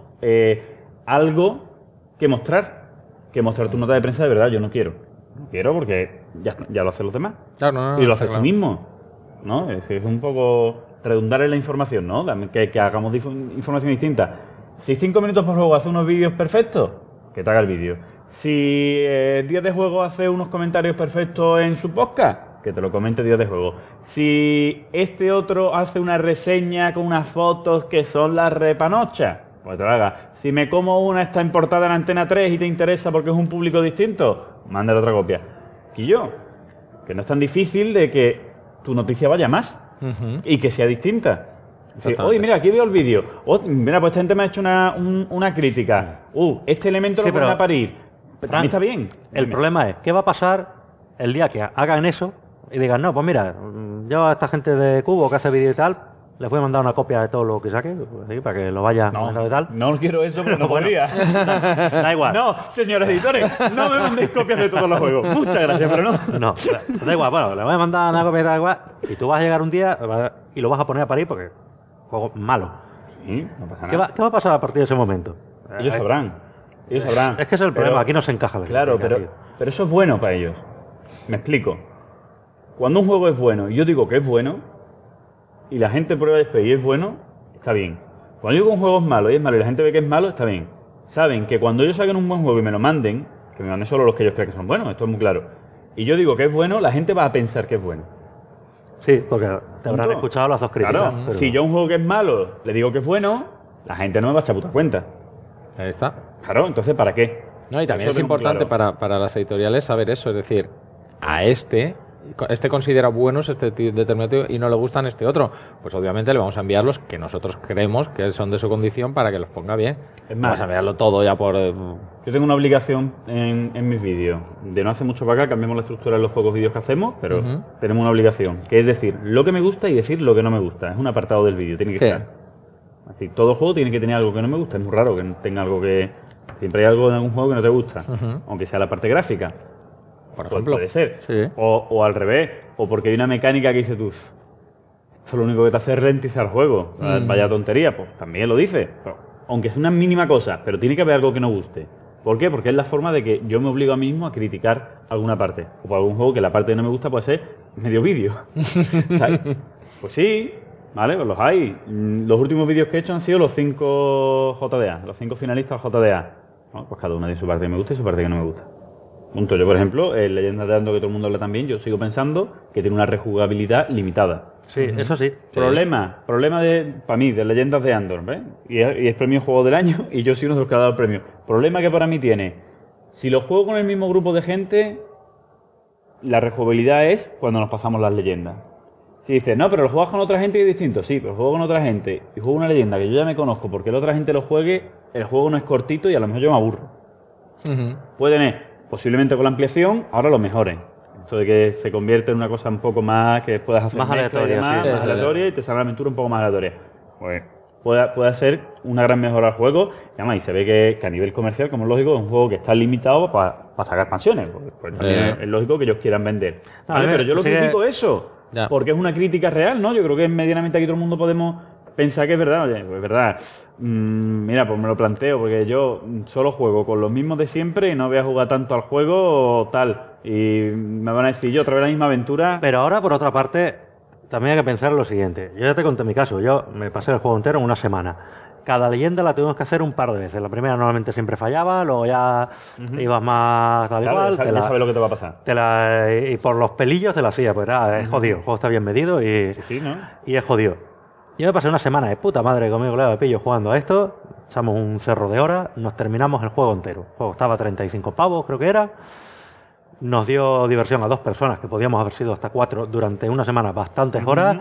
algo que mostrar tu nota de prensa de verdad. Yo no quiero. No quiero porque ya lo hacen los demás.
Claro, no,
Y lo
está
haces tú
claro.
mismo, ¿no? Es un poco redundar en la información, ¿no? Que hagamos información distinta. Si 5 minutos por juego hace unos vídeos perfectos, que te haga el vídeo. Si Días de Juego hace unos comentarios perfectos en su podcast, que te lo comente Días de Juego. Si este otro hace una reseña con unas fotos que son las repanochas, pues te lo haga. Si Me Como Una está importada en Antena 3 y te interesa porque es un público distinto, mándale otra copia. Y yo, que no es tan difícil de que tu noticia vaya más y que sea distinta. Sí, oye, mira, aquí veo el vídeo. Oh, mira, pues esta gente me ha hecho una crítica. Este elemento
Sí,
lo ponen
pero,
a parir. Pero también está bien.
El problema es, ¿qué va a pasar el día que hagan eso y digan, no, pues mira, yo a esta gente de Cubo que hace vídeo y tal, les voy a mandar una copia de todo lo que saque, pues, ¿sí? Para que lo vaya mandando y tal?
No quiero eso, pero no
Bueno,
podría.
Da igual.
No, señores editores, no me mandéis copias de todos los juegos. Muchas gracias, pero no.
No, da igual, bueno, le voy a mandar una copia de tal igual y tú vas a llegar un día y lo vas a poner a parir porque juego malo.
Sí, no pasa
¿Qué
nada.
va a pasar a partir de ese momento?
Ellos sabrán. Ellos sabrán.
Es que ese es el
Pero-
problema, aquí no se encaja la
Claro,
crítica, tío.
pero eso es bueno para ellos. Me explico. Cuando un juego es bueno y yo digo que es bueno, y la gente prueba después y es bueno, está bien. Cuando yo digo que un juego es malo y la gente ve que es malo, está bien. Saben que cuando ellos saquen un buen juego y me lo manden, que me manden solo los que ellos creen que son buenos, esto es muy claro. Y yo digo que es bueno, la gente va a pensar que es bueno.
Sí, porque te habrán
Punto.
escuchado las dos críticas.
Claro,
pero-
si yo a un juego que es malo le digo que es bueno, la gente no me va a echar puta cuenta.
Ahí está.
Claro, entonces ¿para qué?
No, y también
Eso
es
lo tengo
importante
claro.
para las editoriales saber eso, es decir, a este considera buenos determinado tío, y no le gustan este otro. Pues obviamente le vamos a enviar los que nosotros creemos que son de su condición para que los ponga bien.
Es
No
más,
vamos a enviarlo todo ya por...
yo tengo una obligación en mis vídeos. De no hace mucho para acá, cambiamos la estructura de los pocos vídeos que hacemos, pero
Ujú.
tenemos una obligación, que es decir lo que me gusta y decir lo que no me gusta. Es un apartado del vídeo, tiene que
Sí.
estar. Es decir, todo juego tiene que tener algo que no me gusta. Es muy raro que no tenga algo que... Siempre hay algo en algún juego que no te gusta,
Ujú.
aunque sea la parte gráfica.
Por ejemplo.
Puede ser.
Sí.
O al revés, o porque hay una mecánica que dices tú, esto lo único que te hace es ralentizar el juego. Vaya tontería, pues también lo dice. Pero, aunque es una mínima cosa, pero tiene que haber algo que no guste. ¿Por qué? Porque es la forma de que yo me obligo a mí mismo a criticar alguna parte. O por algún juego que la parte que no me gusta puede ser medio vídeo. ¿Sabes? Pues sí, ¿vale? Pues los hay. Los últimos vídeos que he hecho han sido los 5 JDA, los 5 finalistas JDA. Bueno, pues cada uno tiene su parte que me gusta y su parte que no me gusta. Punto. Yo, por ejemplo, en Leyendas de Andor, que todo el mundo habla también, yo sigo pensando que tiene una rejugabilidad limitada.
Sí, eso sí.
Problema para mí, de Leyendas de Andor, ¿ves? Y es premio Juego del Año y yo soy uno de los que ha dado el premio. Problema que para mí tiene, si lo juego con el mismo grupo de gente, la rejugabilidad es cuando nos pasamos las leyendas. Si dices, no, pero lo juegas con otra gente y es distinto. Sí, pero juego con otra gente y juego una leyenda que yo ya me conozco porque la otra gente lo juegue, el juego no es cortito y a lo mejor yo me aburro.
Ujú.
Puede tener, posiblemente con la ampliación, ahora lo mejoren. Esto de que se convierte en una cosa un poco más, que puedas hacer
Más
mezcla y
aleatoria,
demás,
sí.
más
Sí, sí,
aleatoria y te sale la aventura un poco más aleatoria. Pues puede ser una gran mejora al juego. Y además, y se ve que a nivel comercial, como es lógico, es un juego que está limitado para sacar expansiones. Pues también es lógico que ellos quieran vender.
No,
¿Vale?
a ver,
Pero yo lo
sí que-
critico eso.
Ya.
Porque es una crítica real, ¿no? Yo creo que medianamente aquí todo el mundo podemos pensar que es verdad. Oye, pues es verdad. Mira, pues me lo planteo, porque yo solo juego con los mismos de siempre y no voy a jugar tanto al juego o tal. Y me van a decir yo otra vez la misma aventura.
Pero ahora, por otra parte, también hay que pensar lo siguiente. Yo ya te conté mi caso. Yo me pasé el juego entero en una semana. Cada leyenda la tuvimos que hacer un par de veces. La primera normalmente siempre fallaba, luego ya ibas más tal y
Claro,
cual.
ya sabes lo que te va a pasar.
Y por los pelillos te la hacía, pues es jodido. El juego está bien medido
Sí, ¿no?
y es jodido. Yo me pasé una semana de puta madre conmigo, colega de pillo, jugando a esto. Echamos un cerro de horas, nos terminamos el juego entero. El juego estaba a 35 pavos, creo que era. Nos dio diversión a 2 personas, que podíamos haber sido hasta 4 durante una semana, bastantes horas.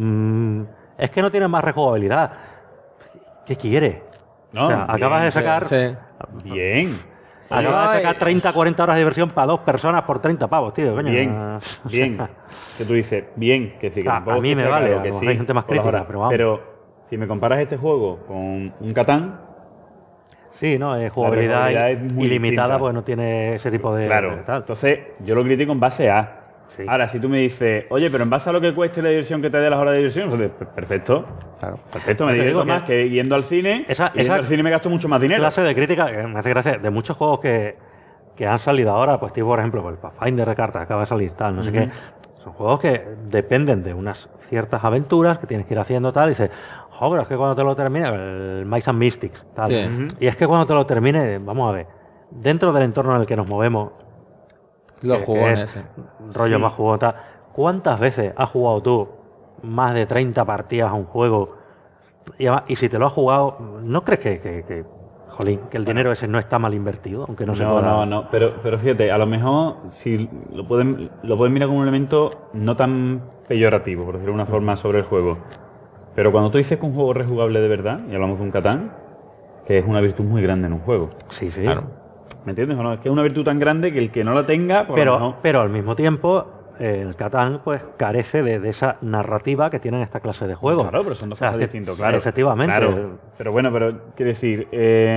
Es que no tiene más rejugabilidad. ¿Qué quiere?
No,
O sea, acabas de sacar,
Sí.
Bien.
acabas de sacar
Ay.
30, 40 horas de diversión para 2 personas por 30 pavos, tío. Coño.
Bien,
O sea,
bien. Que tú dices, bien, que sí, que
A
tampoco
mí
es que
me
sea
vale,
caro,
a
que
lo mejor
sí,
hay gente más
por las
crítica,
horas.
pero vamos.
Pero si me comparas este juego con un Catán,
sí, ¿no? Jugabilidad
rejugabilidad es muy
ilimitada,
distinta.
pues no tiene ese tipo de
claro,
de tal.
entonces yo lo critico en base a.
Sí.
Ahora, si tú me dices, oye, pero en base a lo que cueste la diversión que te dé las horas de diversión, pues, perfecto.
Claro.
Perfecto, me
Te
divierto
digo
más que yendo al cine.
esa-
y yendo
esa
al cine me gasto mucho más dinero.
Clase de crítica que me hace gracia de muchos juegos que han salido ahora, pues tipo, por ejemplo, pues, el Pathfinder de cartas acaba de salir, tal, no sé qué. Son juegos que dependen de unas ciertas aventuras que tienes que ir haciendo tal, y dices, joder, es que cuando te lo termines, el Mice and Mystics, tal.
Sí.
Y es que cuando te lo termines, vamos a ver, dentro del entorno en el que nos movemos,
Los
que
jugones.
es
Sí.
rollo
Sí.
más jugón, tal, ¿cuántas veces has jugado tú más de 30 partidas a un juego? Y si te lo has jugado, ¿no crees jolín, que el dinero ese no está mal invertido? Aunque no se pueda...
No, pero fíjate, a lo mejor si lo pueden mirar como un elemento no tan peyorativo, por decirlo de una forma, sobre el juego. Pero cuando tú dices que un juego es rejugable de verdad, y hablamos de un Catán, que es una virtud muy grande en un juego.
Sí, sí.
Claro.
¿Me entiendes o no? Es que es una virtud tan grande que el que no la tenga, pues a lo
Pero,
mejor-
pero al mismo tiempo, el Catán pues carece de esa narrativa que tienen esta clase de juegos.
Claro, pero son dos
O sea,
cosas
que
distintas, claro.
Efectivamente.
Claro. Pero bueno, quiero decir,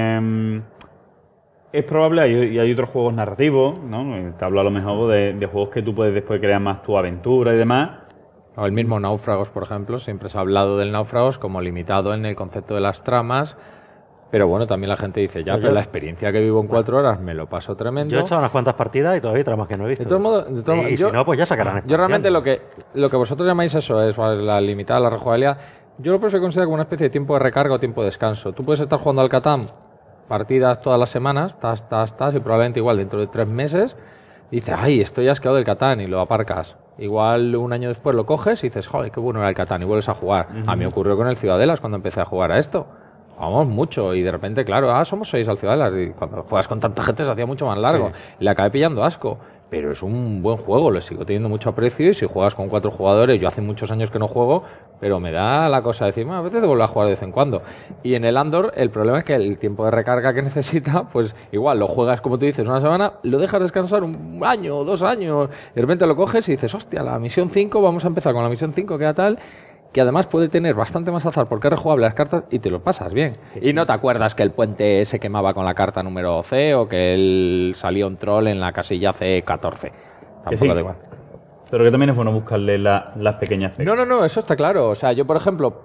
es probable, y hay otros juegos narrativos, ¿no? Te hablo a lo mejor de juegos que tú puedes después crear más tu aventura y demás,
O el mismo Náufragos, por ejemplo, siempre se ha hablado del Náufragos como limitado en el concepto de las tramas, pero bueno, también la gente dice, ya,
Pues
pero
yo-
la experiencia que vivo en 4 horas me lo paso tremendo.
Yo he echado unas cuantas partidas y todavía hay tramas que no he visto.
De todos modos,
y
yo-
si no, pues ya sacarán.
Yo realmente
expansión.
lo que vosotros llamáis eso es la limitada, la rejugabilidad, yo lo se considera como una especie de tiempo de recarga o tiempo de descanso. Tú puedes estar jugando al Catán partidas todas las semanas, y probablemente igual dentro de 3 meses dices, ay, estoy asqueado del Catán y lo aparcas. Igual un año después lo coges y dices, joder, qué bueno era el Catán y vuelves a jugar. A mí me ocurrió con el Ciudadelas cuando empecé a jugar a esto. Jugamos mucho y de repente, claro, somos 6 al Ciudadelas y cuando juegas con tanta gente se hacía mucho más largo. Le acabé pillando asco. Pero es un buen juego, le sigo teniendo mucho aprecio y si juegas con 4 jugadores, yo hace muchos años que no juego, pero me da la cosa de decir, a veces debo volver a jugar de vez en cuando. Y en el Andor el problema es que el tiempo de recarga que necesita, pues igual lo juegas como tú dices una semana, lo dejas descansar un año o 2 años, y de repente lo coges y dices, hostia, la misión 5, vamos a empezar con la misión 5, que era tal, que además puede tener bastante más azar porque es rejugable las cartas y te lo pasas bien. Y no te acuerdas que el puente se quemaba con la carta número C o que salió un troll en la casilla C14.
Que
Tampoco
sí,
da igual.
pero que también es bueno buscarle las pequeñas pegas.
No, eso está claro. O sea, yo, por ejemplo,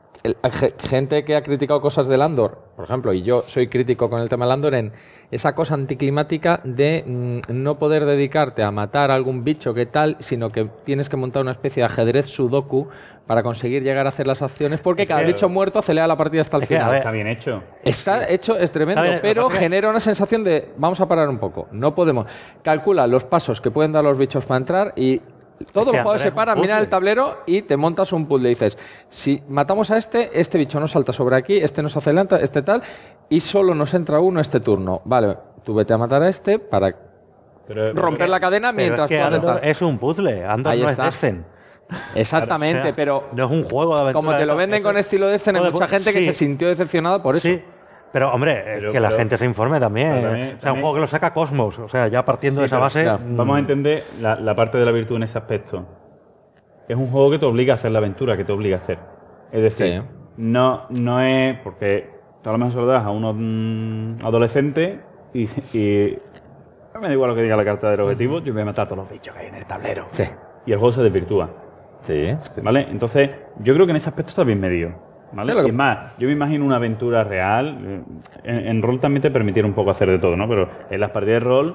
gente que ha criticado cosas del Andor, por ejemplo, y yo soy crítico con el tema del Andor en esa cosa anticlimática de no poder dedicarte a matar a algún bicho que tal, sino que tienes que montar una especie de ajedrez sudoku para conseguir llegar a hacer las acciones, porque cada bicho muerto acelera la partida hasta el
Es que, a
final.
ver,
Está bien hecho.
Está hecho, es tremendo,
Está bien,
pero
lo que pasa es que-
genera una sensación de vamos a parar un poco. No podemos. Calcula los pasos que pueden dar los bichos para entrar y todos
que,
los jugadores
Andrés,
se paran,
un
miran el
puzzle.
tablero y te montas un puzzle. Y dices, si matamos a este bicho nos salta sobre aquí, este nos adelanta, este tal, y solo nos entra uno este turno. Vale, tú vete a matar a este para
Pero,
romper la cadena
Pero
mientras
es que
tú haces
Andor
tal.
es un puzzle. Andor
Ahí
no
está.
es Descent.
Exactamente,
O sea,
pero
no es un juego de aventura.
como te lo venden
Eso-
con estilo de este, hay
Joder,
mucha gente que
sí,
se sintió decepcionada por eso.
Sí, pero hombre,
Pero-
que la
pero-
gente se informe también.
pero también-
O sea, un
también-
juego que lo saca Cosmos. O sea, ya partiendo de esa
pero,
base.
claro,
Vamos a entender la parte de la virtud en ese aspecto. Es un juego que te obliga a hacer la aventura, que te obliga a hacer. Es decir,
Sí.
no es porque tú a lo mejor se lo das a unos adolescentes y me da igual lo que diga la carta del objetivo, yo voy a matar a todos los bichos que hay en el tablero.
Sí.
Y el juego se desvirtúa.
Sí.
¿Vale? Entonces, yo creo que en ese aspecto está bien medido. ¿Vale?
Sí, lo que-
Y es más, yo me imagino una aventura real. En rol también te permitiera un poco hacer de todo, ¿no? Pero en las partidas de rol,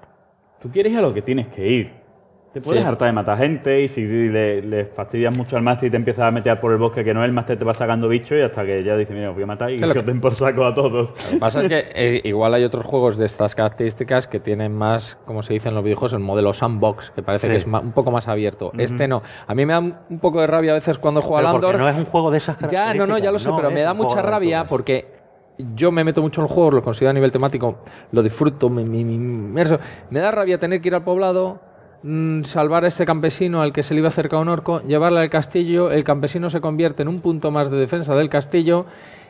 tú quieres ir a lo que tienes que ir. Te puedes
Sí.
hartar de matar gente y si le fastidias mucho al máster y te empiezas a meter por el bosque que no es, el máster te va sacando bichos y hasta que ya dice, mira, os voy a matar y
Sí, lo
que
que-
os den por saco a todos.
Lo que pasa es que igual hay otros juegos de estas características que tienen más, como se dice en los videojuegos, el modelo sandbox, que parece
Sí.
que es un poco más abierto. Este no. A mí me da un poco de rabia a veces cuando juego
Pero
al
porque
Andor.
no es un juego de esas
Ya,
características.
ya lo sé,
no
pero
es
me da
un juego
mucha
de
rabia
aventuras.
porque yo me meto mucho en los juegos, lo considero a nivel temático, lo disfruto, me inmerso. Me da rabia tener que ir al poblado, salvar a este campesino al que se le iba a acercar un orco, llevarle al castillo, el campesino se convierte en un punto más de defensa del castillo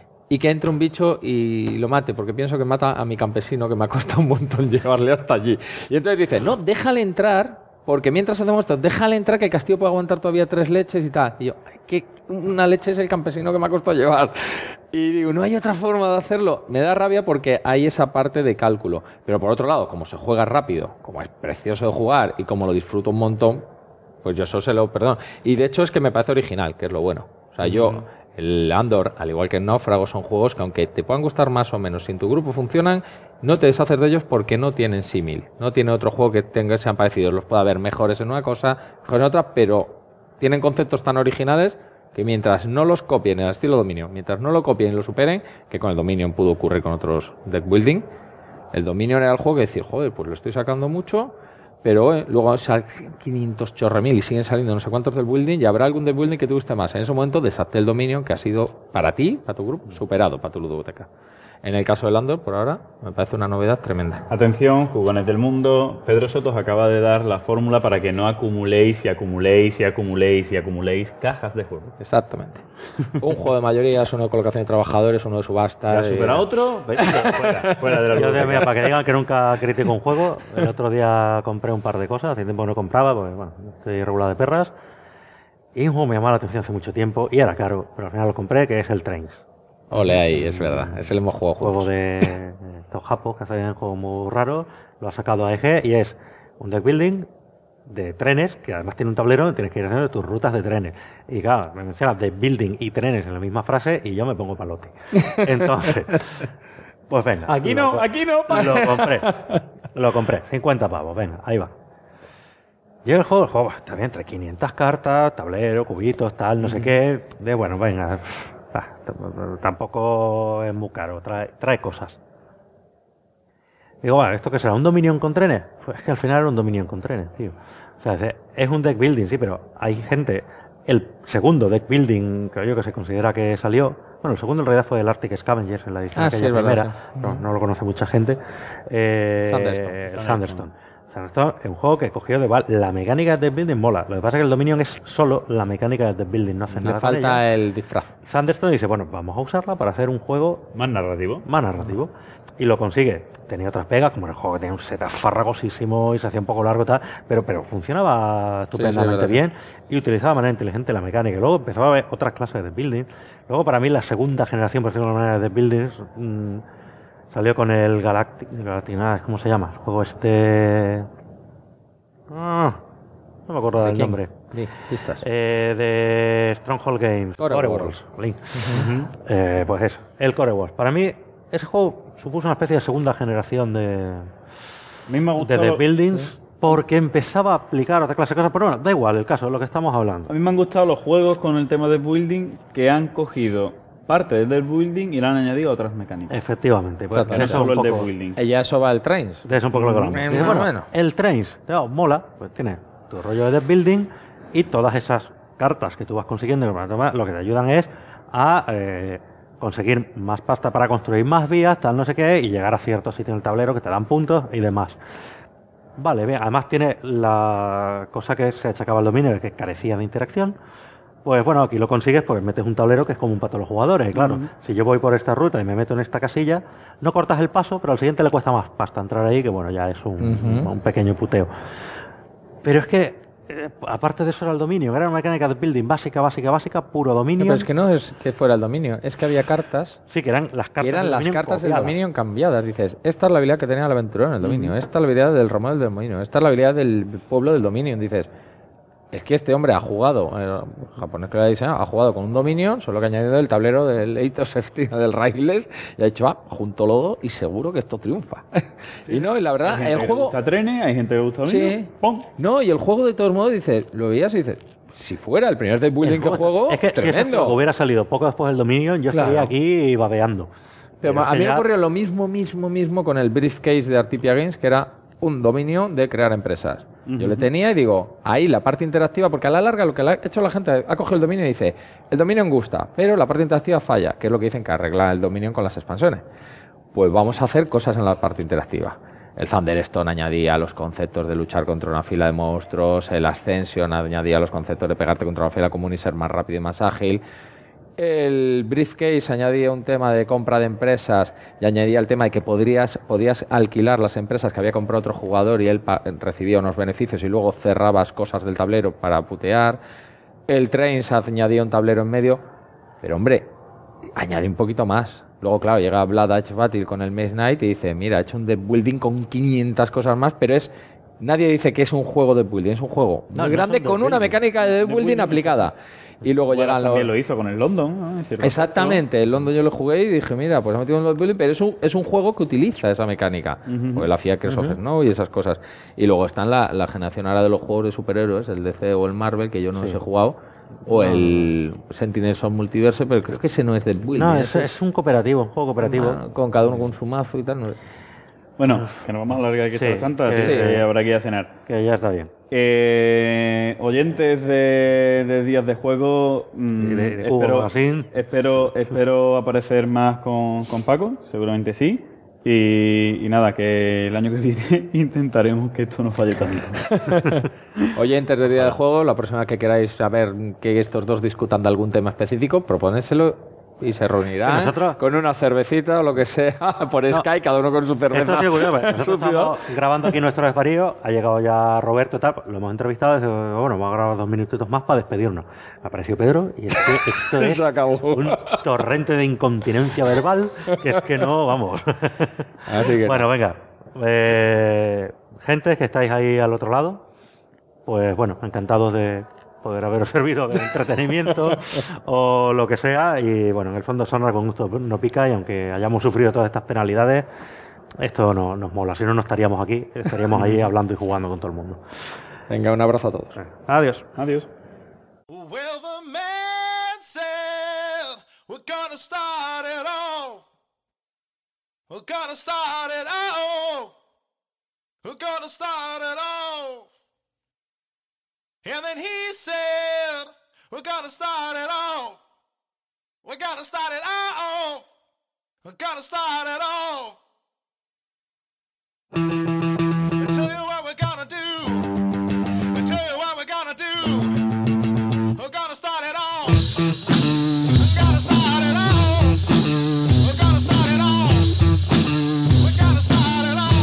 y que entre un bicho y lo mate, porque pienso que mata a mi campesino, que me ha costado un montón llevarle hasta allí. Y entonces dice, no, déjale entrar, porque mientras hacemos esto, déjale entrar que el castillo puede aguantar todavía 3 leches y tal. Y yo, ¿qué? Una leche es el campesino que me ha costado llevar. Y digo, no hay otra forma de hacerlo. Me da rabia porque hay esa parte de cálculo. Pero por otro lado, como se juega rápido, como es precioso de jugar y como lo disfruto un montón, pues yo eso se lo perdono. Y de hecho es que me parece original, que es lo bueno. O sea, yo, el Andor, al igual que el Náufrago, son juegos que aunque te puedan gustar más o menos, si en tu grupo funcionan, no te deshaces de ellos porque no tienen símil. No tiene otro juego que sean parecidos. Los puede haber mejores en una cosa, mejores en otra, pero tienen conceptos tan originales que mientras no los copien en el estilo Dominion, mientras no lo copien y lo superen, que con el Dominion pudo ocurrir con otros deck building, el Dominion era el juego que decir, joder, pues lo estoy sacando mucho, pero luego salen 500 chorremil y siguen saliendo no sé cuántos del building y habrá algún deck building que te guste más. En ese momento desacté el Dominion, que ha sido para ti, para tu grupo, superado para tu ludoteca. En el caso del Andor, por ahora, me parece una novedad tremenda.
Atención, jugones del mundo. Pedro Soto os acaba de dar la fórmula para que no acumuléis y acumuléis y acumuléis y acumuléis cajas de juego.
Exactamente. Un juego de mayorías, uno de colocación de trabajadores, uno de subastas.
¿Ya supera otro? Fuera de la
Yo,
ludoteca.
mira, para que digan que nunca critico un juego, el otro día compré un par de cosas, hace tiempo que no compraba, porque bueno, estoy regulado de perras. Y un juego me llamó la atención hace mucho tiempo y era caro, pero al final lo compré, que es el Trains.
Ole ahí, es verdad. Ese lo hemos jugado
Juego
juntos.
de estos japos que hacen juegos muy raros, lo ha sacado AEG y es un deck building de trenes, que además tiene un tablero donde tienes que ir haciendo tus rutas de trenes. Y claro, me mencionas de building y trenes en la misma frase y yo me pongo palote. Entonces, pues venga.
Aquí no,
Lo compré. Lo compré, 50 pavos, venga, ahí va. Llega el juego está bien, trae 500 cartas, tablero, cubitos, tal, no sé qué. De bueno, venga, tampoco es muy caro, trae cosas. Digo, bueno, ¿esto qué será? ¿Un Dominion con trenes? Pues es que al final era un Dominion con trenes, tío. O sea, es un deck building, sí, pero hay gente... El segundo deck building, creo yo, que se considera que salió... Bueno, el segundo en realidad fue el Arctic Scavengers en la edición aquella
sí,
primera.
verdad, sí.
No lo conoce mucha gente. Thunderstone. Thunderstone es un juego que cogió de la mecánica de deck building mola. Lo que pasa es que el Dominion es solo la mecánica de deck building, no hace
Le
nada con
falta
ella.
el disfraz.
Thunderstone dice, bueno, vamos a usarla para hacer un juego
Más narrativo.
más narrativo. Y lo consigue. Tenía otras pegas, como el juego que tenía un setup farragosísimo y se hacía un poco largo y tal, pero funcionaba estupendamente
verdad.
bien y utilizaba de manera inteligente la mecánica. Y luego empezaba a haber otras clases de building. Luego, para mí, la segunda generación, por decirlo de alguna manera, de buildings salió con el Galactic, ¿cómo se llama? El juego no me acuerdo del nombre.
Sí, pistas.
De Stronghold Games.
Core
Wars. Link. Pues eso, el Core Wars. Para mí, ese juego supuso una especie de segunda generación de
A mí me ha gustado,
The Buildings, porque empezaba a aplicar otra clase de cosas. Pero bueno, da igual el caso, de lo que estamos hablando.
a mí me han gustado los juegos con el tema de building que han cogido parte del building y le han añadido otras mecánicas.
Efectivamente. Pues,
Exactamente.
de eso
Solo
un
el de
poco,
building.
Y ya eso va el Trains.
de eso un poco lo que hablamos.
Más
Dice,
o
bueno,
menos.
el Trains, mola, pues tiene tu rollo de deck building y todas esas cartas que tú vas consiguiendo, lo que te ayudan es a conseguir más pasta para construir más vías, tal no sé qué, y llegar a ciertos sitios en el tablero que te dan puntos y demás. Vale, bien, además tiene la cosa que se achacaba al dominio, que carecía de interacción. Pues bueno, aquí lo consigues porque metes un tablero que es como un para todos los jugadores. Y claro, si yo voy por esta ruta y me meto en esta casilla, no cortas el paso, pero al siguiente le cuesta más pasta entrar ahí, que bueno, ya es un pequeño puteo. Pero es que, aparte de eso era el dominio, que era una mecánica de building básica, puro dominio.
Pero es que no es que fuera el dominio, es que había cartas
Sí, que eran las cartas
que eran
del
las
dominio
cartas del
copiadas.
dominio cambiadas. Dices, esta es la habilidad que tenía el aventurero en el dominio, esta es la habilidad del romano del dominio, esta es la habilidad del pueblo del dominio. Dices, es que este hombre ha jugado, el japonés que lo ha diseñado, ha jugado con un dominio, solo que ha añadido el tablero del Eight of Safety del Rails y ha dicho, junto lodo y seguro que esto triunfa. Y no, y la verdad,
Hay gente
el
que
juego...
le gusta trenes, hay gente que le gusta dominio.
Sí.
¡Pum!
No, y el juego de todos modos, dices, lo veías y dices, si fuera el primer deck building que juego,
Es que si ese
tremendo.
juego hubiera salido poco después del dominio, yo estaría
Claro.
aquí babeando.
Pero
es
a
que
mí me
ya-
ocurrió lo mismo con el briefcase de Artipia Games, que era un dominio de crear empresas. Yo le tenía y digo, ahí la parte interactiva, porque a la larga lo que ha hecho la gente, ha cogido el dominio y dice, el dominio gusta, pero la parte interactiva falla, que es lo que dicen que arregla el dominio con las expansiones. Pues vamos a hacer cosas en la parte interactiva. El Thunderstone añadía los conceptos de luchar contra una fila de monstruos, el Ascension añadía los conceptos de pegarte contra una fila común y ser más rápido y más ágil. El briefcase añadía un tema de compra de empresas y añadía el tema de que podías alquilar las empresas que había comprado otro jugador y él recibía unos beneficios y luego cerrabas cosas del tablero para putear. El Trains añadía un tablero en medio, pero hombre, añade un poquito más. Luego, claro, llega Blood Edge Battle con el Maze Knight y dice, mira, he hecho un deck building con 500 cosas más, pero nadie dice que es un juego de building, es un juego
No,
muy
no
grande
es un
con
deck
una
building.
mecánica de deck building aplicada. Y luego
Bueno,
llegan
también
los...
lo hizo con el London, ¿no? En cierto
Exactamente, el London yo lo jugué y dije, mira, pues ha metido un deck building, pero es un juego que utiliza esa mecánica. Porque la FIA Crossover, ¿no? Y esas cosas. Y luego están la generación ahora de los juegos de superhéroes, el DC o el Marvel, que yo no los he jugado, o el Sentinels of Multiverse, pero creo que ese no es del building.
No,
ese
es un cooperativo, un juego cooperativo.
con cada uno con su mazo y tal. No.
Bueno, que nos vamos a alargar aquí
Sí,
estas tantas,
que-
así que habrá que ir a cenar.
Que ya está bien.
Oyentes de días de juego,
de Cubo Magazine.
espero aparecer más con Paco, seguramente sí. Y nada, que el año que viene intentaremos que esto no falle tanto.
Oyentes de Día del Juego, la próxima que queráis saber que estos dos discutan de algún tema específico, proponéselo y se reunirán
Que nosotros-
con una cervecita o lo que sea por Skype, cada uno con su cerveza.
Esto ha sido curioso, porque nosotros
su ciudad.
estamos grabando aquí nuestro desvarío, ha llegado ya Roberto y tal, lo hemos entrevistado, y dice, bueno, vamos a grabar 2 minutitos más para despedirnos. Ha aparecido Pedro y es que esto es
Se acabó.
un torrente de incontinencia verbal, que es que no, vamos.
Así que
Bueno, venga, gente que estáis ahí al otro lado, pues bueno, encantados de poder haberos servido de entretenimiento o lo que sea. Y bueno, en el fondo Sonora con gusto no pica, y aunque hayamos sufrido todas estas penalidades, esto no nos mola, si no, no estaríamos aquí, estaríamos ahí hablando y jugando con todo el mundo.
Venga, un abrazo a todos.
Adiós.
Adiós.
Well, the man said, we're gonna start it off. We're gonna start it off. We're gonna start it off. And then he said, we're gonna start it off. We're gonna start it off. We're gonna start it off. I tell you what we're gonna do. I tell you what we're gonna do. We're gonna start it off. We're gonna start it off. We're gonna start it off. We're gonna start it off.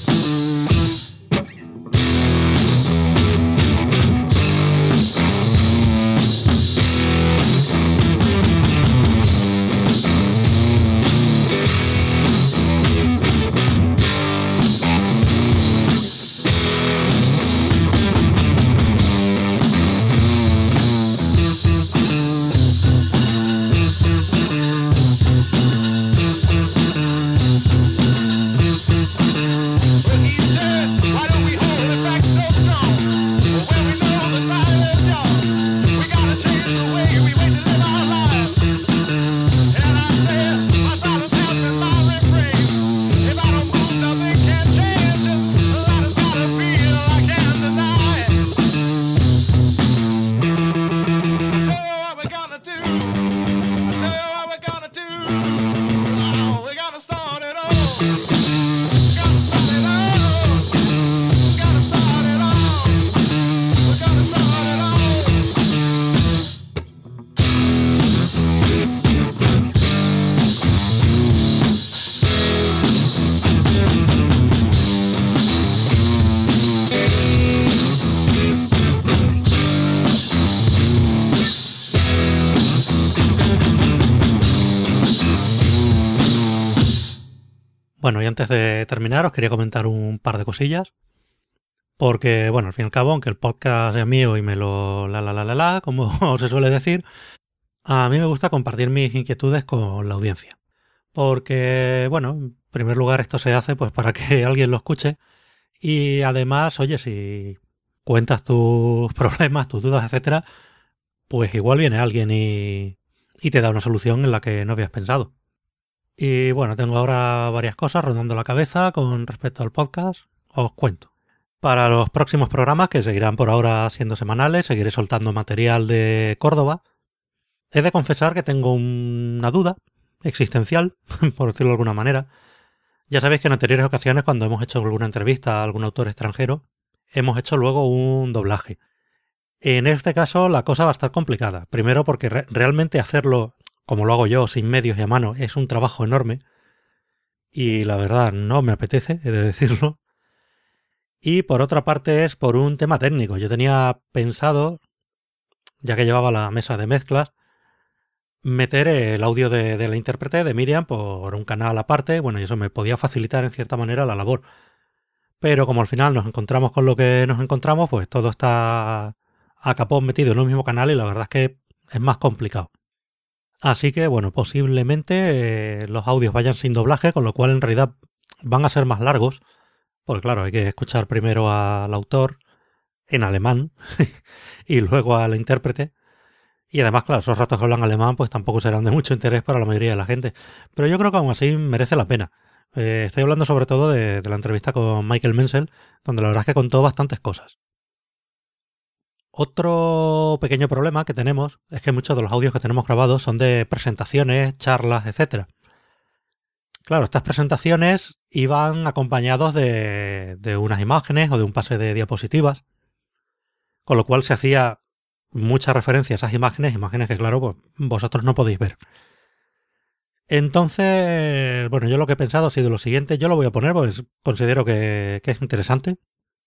Bueno, y antes de terminar os quería comentar un par de cosillas, porque, bueno, al fin y al cabo, aunque el podcast es mío y me lo como se suele decir, a mí me gusta compartir mis inquietudes con la audiencia. Porque, bueno, en primer lugar esto se hace pues para que alguien lo escuche, y además, oye, si cuentas tus problemas, tus dudas, etcétera, pues igual viene alguien y te da una solución en la que no habías pensado. Y bueno, tengo ahora varias cosas rondando la cabeza con respecto al podcast. Os cuento. Para los próximos programas, que seguirán por ahora siendo semanales, seguiré soltando material de Córdoba. He de confesar que tengo una duda existencial, por decirlo de alguna manera. Ya sabéis que en anteriores ocasiones, cuando hemos hecho alguna entrevista a algún autor extranjero, hemos hecho luego un doblaje. En este caso la cosa va a estar complicada. Primero porque realmente hacerlo como lo hago yo, sin medios y a mano, es un trabajo enorme. Y la verdad no me apetece, he de decirlo. Y por otra parte es por un tema técnico. Yo tenía pensado, ya que llevaba la mesa de mezclas, meter el audio de la intérprete de Miriam por un canal aparte. Bueno, y eso me podía facilitar en cierta manera la labor. Pero como al final nos encontramos con lo que nos encontramos, pues todo está a capón metido en un mismo canal y la verdad es que es más complicado. Así que, bueno, posiblemente los audios vayan sin doblaje, con lo cual en realidad van a ser más largos, porque claro, hay que escuchar primero al autor en alemán y luego al intérprete. Y además, claro, esos ratos que hablan alemán pues tampoco serán de mucho interés para la mayoría de la gente. Pero yo creo que aún así merece la pena. Estoy hablando sobre todo de la entrevista con Michael Menzel, donde la verdad es que contó bastantes cosas. Otro pequeño problema que tenemos es que muchos de los audios que tenemos grabados son de presentaciones, charlas, etc. Claro, estas presentaciones iban acompañados de unas imágenes o de un pase de diapositivas, con lo cual se hacía mucha referencia a esas imágenes que, claro, pues vosotros no podéis ver. Entonces, bueno, yo lo que he pensado ha sido lo siguiente. Yo lo voy a poner porque considero que es interesante.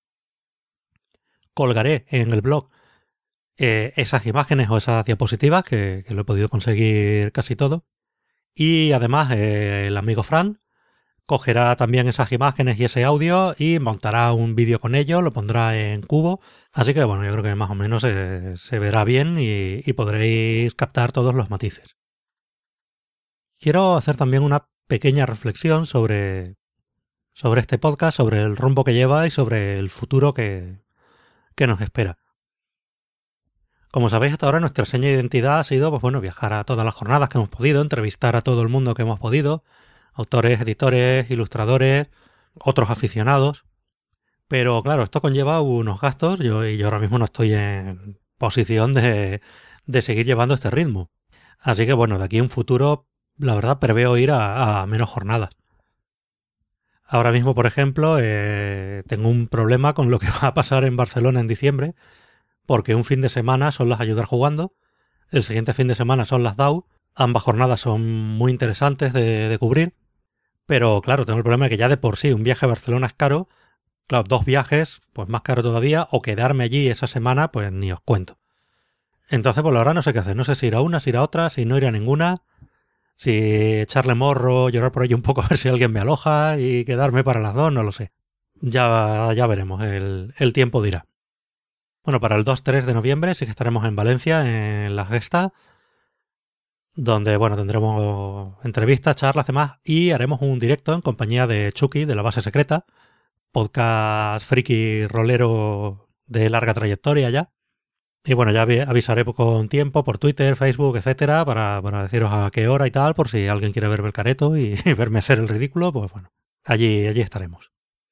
Colgaré en el blog esas imágenes o esas diapositivas que lo he podido conseguir casi todo. Y además el amigo Fran cogerá también esas imágenes y ese audio y montará un vídeo con ello, lo pondrá en Cubo. Así que bueno, yo creo que más o menos se verá bien y podréis captar todos los matices. Quiero hacer también una pequeña reflexión sobre este podcast, sobre el rumbo que lleva y sobre el futuro que nos espera. Como sabéis, hasta ahora nuestra seña de identidad ha sido pues bueno, viajar a todas las jornadas que hemos podido, entrevistar a todo el mundo que hemos podido, autores, editores, ilustradores, otros aficionados. Pero claro, esto conlleva unos gastos y yo ahora mismo no estoy en posición de seguir llevando este ritmo. Así que bueno, de aquí a un futuro, la verdad, preveo ir a menos jornadas. Ahora mismo, por ejemplo, tengo un problema con lo que va a pasar en Barcelona en diciembre, porque un fin de semana son las Ayudar Jugando, el siguiente fin de semana son las DAO, ambas jornadas son muy interesantes de cubrir, pero claro, tengo el problema de que ya de por sí un viaje a Barcelona es caro, claro, 2 viajes, pues más caro todavía, o quedarme allí esa semana, pues ni os cuento. Entonces, por ahora no sé qué hacer, no sé si ir a una, si ir a otra, si no ir a ninguna, si echarle morro, llorar por ello un poco a ver si alguien me aloja y quedarme para las 2, no lo sé. Ya veremos, el tiempo dirá. Bueno, para el 2-3 de noviembre sí que estaremos en Valencia, en la Gesta, donde bueno, tendremos entrevistas, charlas, demás, y haremos un directo en compañía de Chucky, de La Base Secreta, podcast friki rolero de larga trayectoria ya. Y bueno, ya avisaré con tiempo por Twitter, Facebook, etcétera, para deciros a qué hora y tal, por si alguien quiere verme el careto y verme hacer el ridículo, pues bueno, allí estaremos.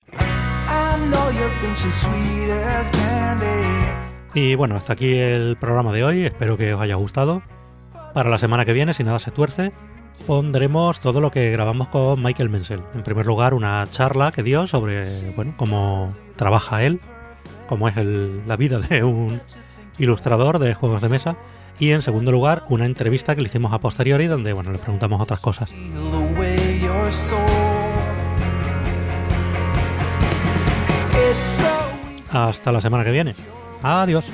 Y bueno, hasta aquí el programa de hoy, espero que os haya gustado. Para la semana que viene, si nada se tuerce, pondremos todo lo que grabamos con Michael Menzel. En primer lugar, una charla que dio sobre bueno, cómo trabaja él, cómo es la vida de un ilustrador de juegos de mesa, y en segundo lugar, una entrevista que le hicimos a posteriori donde bueno, le preguntamos otras cosas. Hasta la semana que viene. Adiós.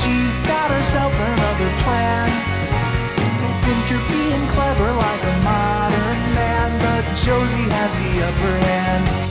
Think you're being clever like a modern man, but Josie has the upper hand.